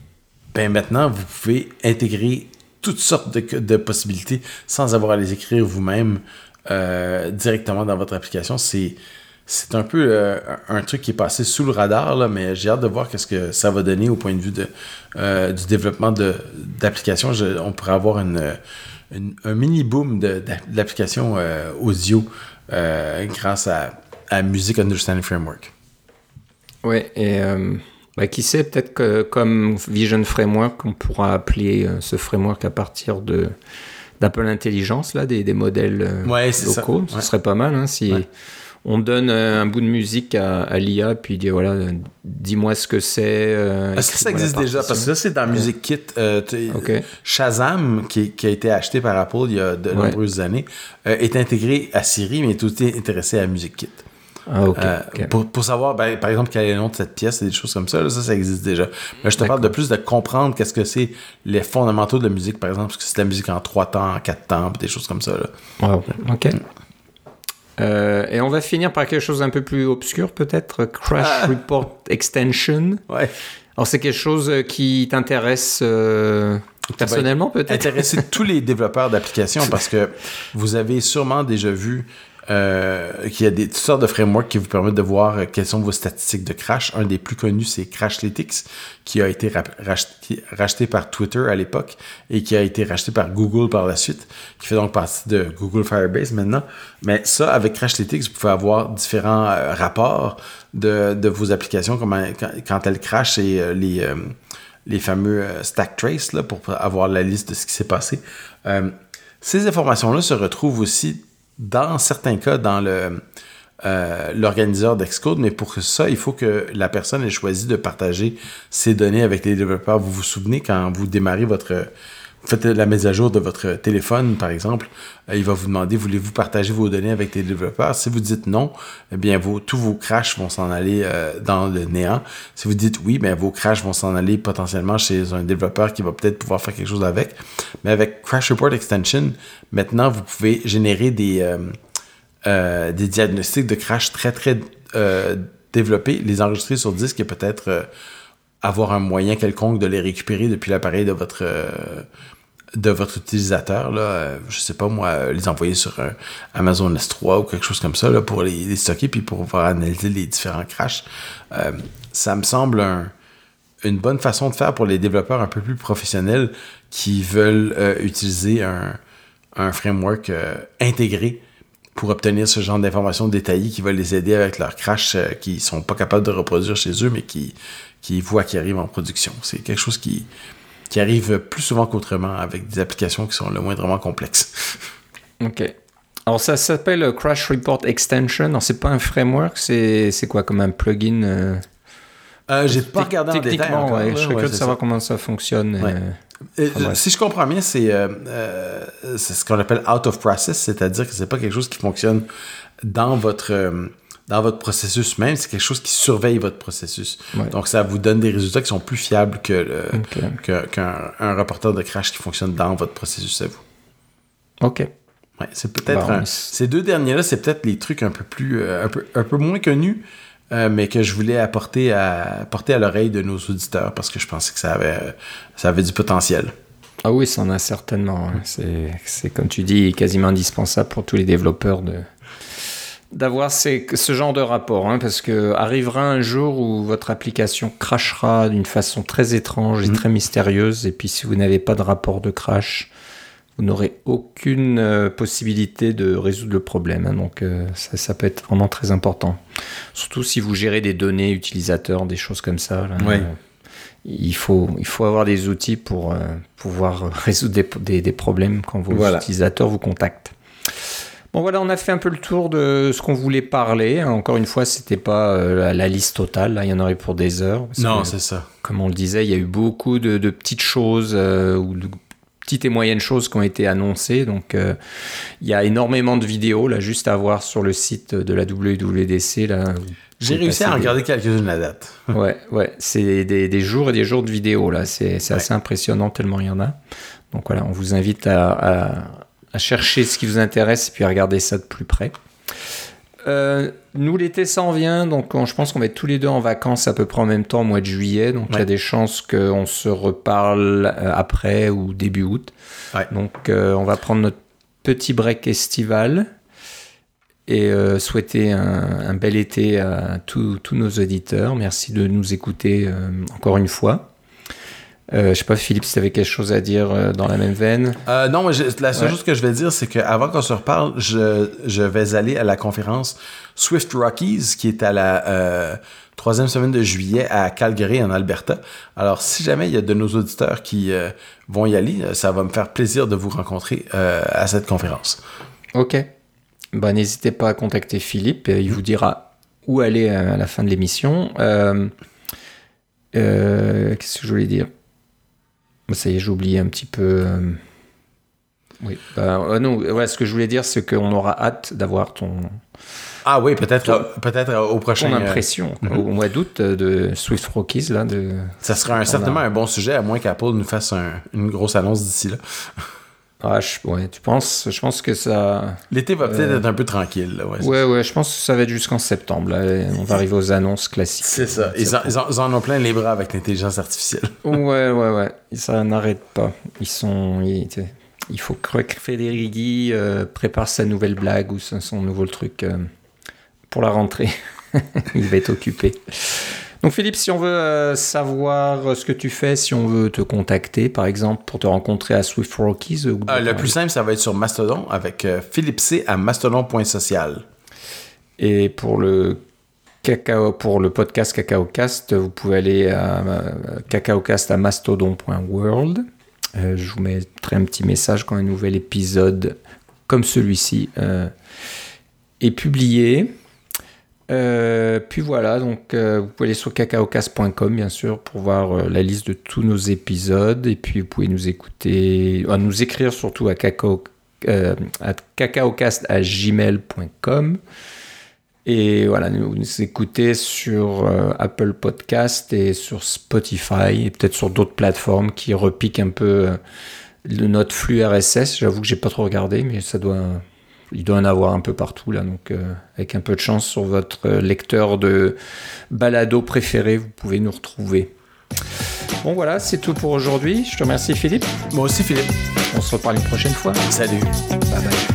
ben maintenant, vous pouvez intégrer toutes sortes de, de possibilités sans avoir à les écrire vous-même euh, directement dans votre application. C'est C'est un peu euh, un truc qui est passé sous le radar, là, mais j'ai hâte de voir qu'est-ce que ça va donner au point de vue de, euh, du développement de, d'applications. Je, on pourrait avoir une, une, un mini-boom de, de l'application euh, audio euh, grâce à, à Music Understanding Framework. Oui, et euh, bah, qui sait, peut-être que comme Vision Framework, on pourra appeler euh, ce framework à partir de, d'Apple Intelligence, là, des, des modèles euh, ouais, locaux. Ça, ça ouais. serait pas mal hein, si... Ouais. On donne un bout de musique à, à l'I A, puis dit, voilà, dis-moi ce que c'est. Euh, Est-ce que ça existe déjà? Parce que ça, c'est dans Music Kit. Euh, okay. Shazam, qui, qui a été acheté par Apple il y a de ouais. nombreuses années, euh, est intégré à Siri, mais est aussi intéressé à Music Kit. Ah, okay. Euh, okay. Pour, pour savoir, ben, par exemple, quel est le nom de cette pièce et des choses comme ça, là, ça, ça existe déjà. Mais je te D'accord. parle de plus de comprendre qu'est-ce que c'est les fondamentaux de la musique, par exemple, parce que c'est de la musique en trois temps, en quatre temps, des choses comme ça. Là. Wow. OK. Mm. Euh, et on va finir par quelque chose d'un peu plus obscur, peut-être, Crash ah. Report Extension. Ouais. Alors, c'est quelque chose qui t'intéresse euh, personnellement, peut-être? Intéresser tous les développeurs d'applications parce que vous avez sûrement déjà vu euh, qu'il y a des, toutes sortes de frameworks qui vous permettent de voir euh, quelles sont vos statistiques de crash. Un des plus connus, c'est Crashlytics, qui a été ra- racheté, racheté par Twitter à l'époque et qui a été racheté par Google par la suite, qui fait donc partie de Google Firebase maintenant. Mais ça, avec Crashlytics, vous pouvez avoir différents euh, rapports de, de vos applications, comment, quand, quand elles crashent et euh, les... Euh, les fameux euh, stack trace là, pour avoir la liste de ce qui s'est passé. Euh, ces informations-là se retrouvent aussi, dans certains cas, dans le, euh, l'organiseur d'Xcode, mais pour ça, il faut que la personne ait choisi de partager ces données avec les développeurs. Vous vous souvenez, quand vous démarrez votre... Vous faites la mise à jour de votre téléphone, par exemple, euh, il va vous demander, voulez-vous partager vos données avec les développeurs? Si vous dites non, eh bien, vos, tous vos crashs vont s'en aller euh, dans le néant. Si vous dites oui, bien, vos crashs vont s'en aller potentiellement chez un développeur qui va peut-être pouvoir faire quelque chose avec. Mais avec Crash Report Extension, maintenant, vous pouvez générer des, euh, euh, des diagnostics de crash très, très euh, développés, les enregistrer sur disque et peut-être euh, avoir un moyen quelconque de les récupérer depuis l'appareil de votre... Euh, de votre utilisateur, là, euh, je sais pas moi, euh, les envoyer sur un Amazon S trois ou quelque chose comme ça là, pour les, les stocker puis pour pouvoir analyser les différents crashs. Euh, ça me semble un, une bonne façon de faire pour les développeurs un peu plus professionnels qui veulent euh, utiliser un, un framework euh, intégré pour obtenir ce genre d'informations détaillées qui va les aider avec leur crash euh, qu'ils sont pas capables de reproduire chez eux, mais qui, qui voient qui arrivent en production. C'est quelque chose qui, qui arrive plus souvent qu'autrement avec des applications qui sont le moindrement complexes. OK. Alors, ça s'appelle Crash Report Extension. Alors, c'est pas un framework, c'est, c'est quoi, comme un plugin euh... Euh, j'ai pas regardé en détail encore. Ouais, là, je serais ouais, curieux de savoir ça. comment ça fonctionne. Ouais. Euh... Euh, si je comprends bien, c'est, euh, euh, c'est ce qu'on appelle out of process, c'est-à-dire que c'est pas quelque chose qui fonctionne dans votre euh, dans votre processus même, c'est quelque chose qui surveille votre processus. Ouais. Donc ça vous donne des résultats qui sont plus fiables que le, okay. que, qu'un un reporter de crash qui fonctionne dans votre processus à vous. OK. Ouais, c'est peut-être bon, un, ces deux derniers-là, c'est peut-être les trucs un peu plus euh, un peu un peu moins connus. Euh, mais que je voulais apporter à, apporter à l'oreille de nos auditeurs parce que je pensais que ça avait, ça avait du potentiel. Ah oui, ça en a certainement. Hein. C'est, c'est, comme tu dis, quasiment indispensable pour tous les développeurs de, d'avoir ces, ce genre de rapport. Hein, parce que arrivera un jour où votre application crashera d'une façon très étrange et mmh. très mystérieuse. Et puis si vous n'avez pas de rapport de crash, vous n'aurez aucune euh, possibilité de résoudre le problème. Hein, donc euh, ça, ça peut être vraiment très important. Surtout si vous gérez des données utilisateurs, des choses comme ça. Là, oui. euh, il, faut, il faut avoir des outils pour euh, pouvoir résoudre des, des, des problèmes quand vos voilà. utilisateurs vous contactent. Bon voilà, on a fait un peu le tour de ce qu'on voulait parler. Encore une fois, c'était pas euh, la, la liste totale. Là, il y en aurait pour des heures. Non, que, c'est ça. Comme on le disait, il y a eu beaucoup de, de petites choses euh, ou de petites et moyennes choses qui ont été annoncées. Donc, euh, il y a énormément de vidéos là, juste à voir sur le site de la W W D C. Là, j'ai réussi à en regarder des... quelques-unes à date. ouais, ouais, c'est des, des jours et des jours de vidéos là. C'est, c'est ouais. assez impressionnant tellement il y en a. Donc voilà, on vous invite à, à, à chercher ce qui vous intéresse et puis à regarder ça de plus près. Euh, nous, l'été s'en vient, donc on, je pense qu'on va être tous les deux en vacances à peu près en même temps au mois de juillet, donc il ouais. y a des chances qu'on se reparle euh, après ou début août. Ouais. Donc euh, on va prendre notre petit break estival et euh, souhaiter un, un bel été à tous nos auditeurs. Merci de nous écouter euh, encore une fois. Euh, je sais pas, Philippe, si tu avais quelque chose à dire euh, dans la même veine. Euh, non, mais je, la seule ouais. chose que je vais dire, c'est qu'avant qu'on se reparle, je, je vais aller à la conférence Swift Rockies, qui est à la euh, troisième semaine de juillet à Calgary, en Alberta. Alors, si jamais il y a de nos auditeurs qui euh, vont y aller, ça va me faire plaisir de vous rencontrer euh, à cette conférence. OK. Ben, n'hésitez pas à contacter Philippe. Il vous dira où aller à la fin de l'émission. Euh, euh, qu'est-ce que je voulais dire? Ça y est, j'ai oublié un petit peu. Euh... Oui. Ben, euh, non, ouais, ce que je voulais dire, c'est qu'on aura hâte d'avoir ton. Ah oui, peut-être, ton... peut-être au prochain. Ton impression euh... au mois d'août de Swift Rockies là. De. Ça sera un, certainement a... un bon sujet, à moins qu'Apple nous fasse un, une grosse annonce d'ici là. Ah, je, ouais, tu penses, je pense que ça. L'été va peut-être euh... être un peu tranquille. Là, ouais, ouais, ouais, je pense que ça va être jusqu'en septembre. Là. On va arriver aux annonces classiques. C'est ça. Ils en, ils, en, ils en ont plein les bras avec l'intelligence artificielle. Ouais, ouais, ouais. Ça n'arrête pas. Ils sont. Ils, il faut que Federighi euh, prépare sa nouvelle blague ou son, son nouveau truc euh, pour la rentrée. Il va être occupé. Donc Philippe, si on veut euh, savoir ce que tu fais, si on veut te contacter, par exemple, pour te rencontrer à Swift Rockies... Ou... Euh, le plus simple, ça va être sur Mastodon, avec euh, Philippe C. à mastodon point social. Et pour le, cacao, pour le podcast CacaoCast, vous pouvez aller à euh, cacaocast à mastodon point world. Euh, je vous mettrai un petit message quand un nouvel épisode comme celui-ci euh, est publié. Euh, puis voilà, donc euh, vous pouvez aller sur cacaocast point com bien sûr pour voir euh, la liste de tous nos épisodes, et puis vous pouvez nous écouter, euh, nous écrire surtout à, cacao, euh, à cacaocast à gmail point com, et voilà, nous, nous écouter sur euh, Apple Podcast et sur Spotify et peut-être sur d'autres plateformes qui repiquent un peu euh, le, notre flux R S S. J'avoue que j'ai pas trop regardé, mais ça doit Il doit en avoir un peu partout, là. Donc, euh, avec un peu de chance, sur votre lecteur de balado préféré, vous pouvez nous retrouver. Bon, voilà, c'est tout pour aujourd'hui. Je te remercie, Philippe. Moi aussi, Philippe. On se reparle une prochaine fois. Salut. Bye bye.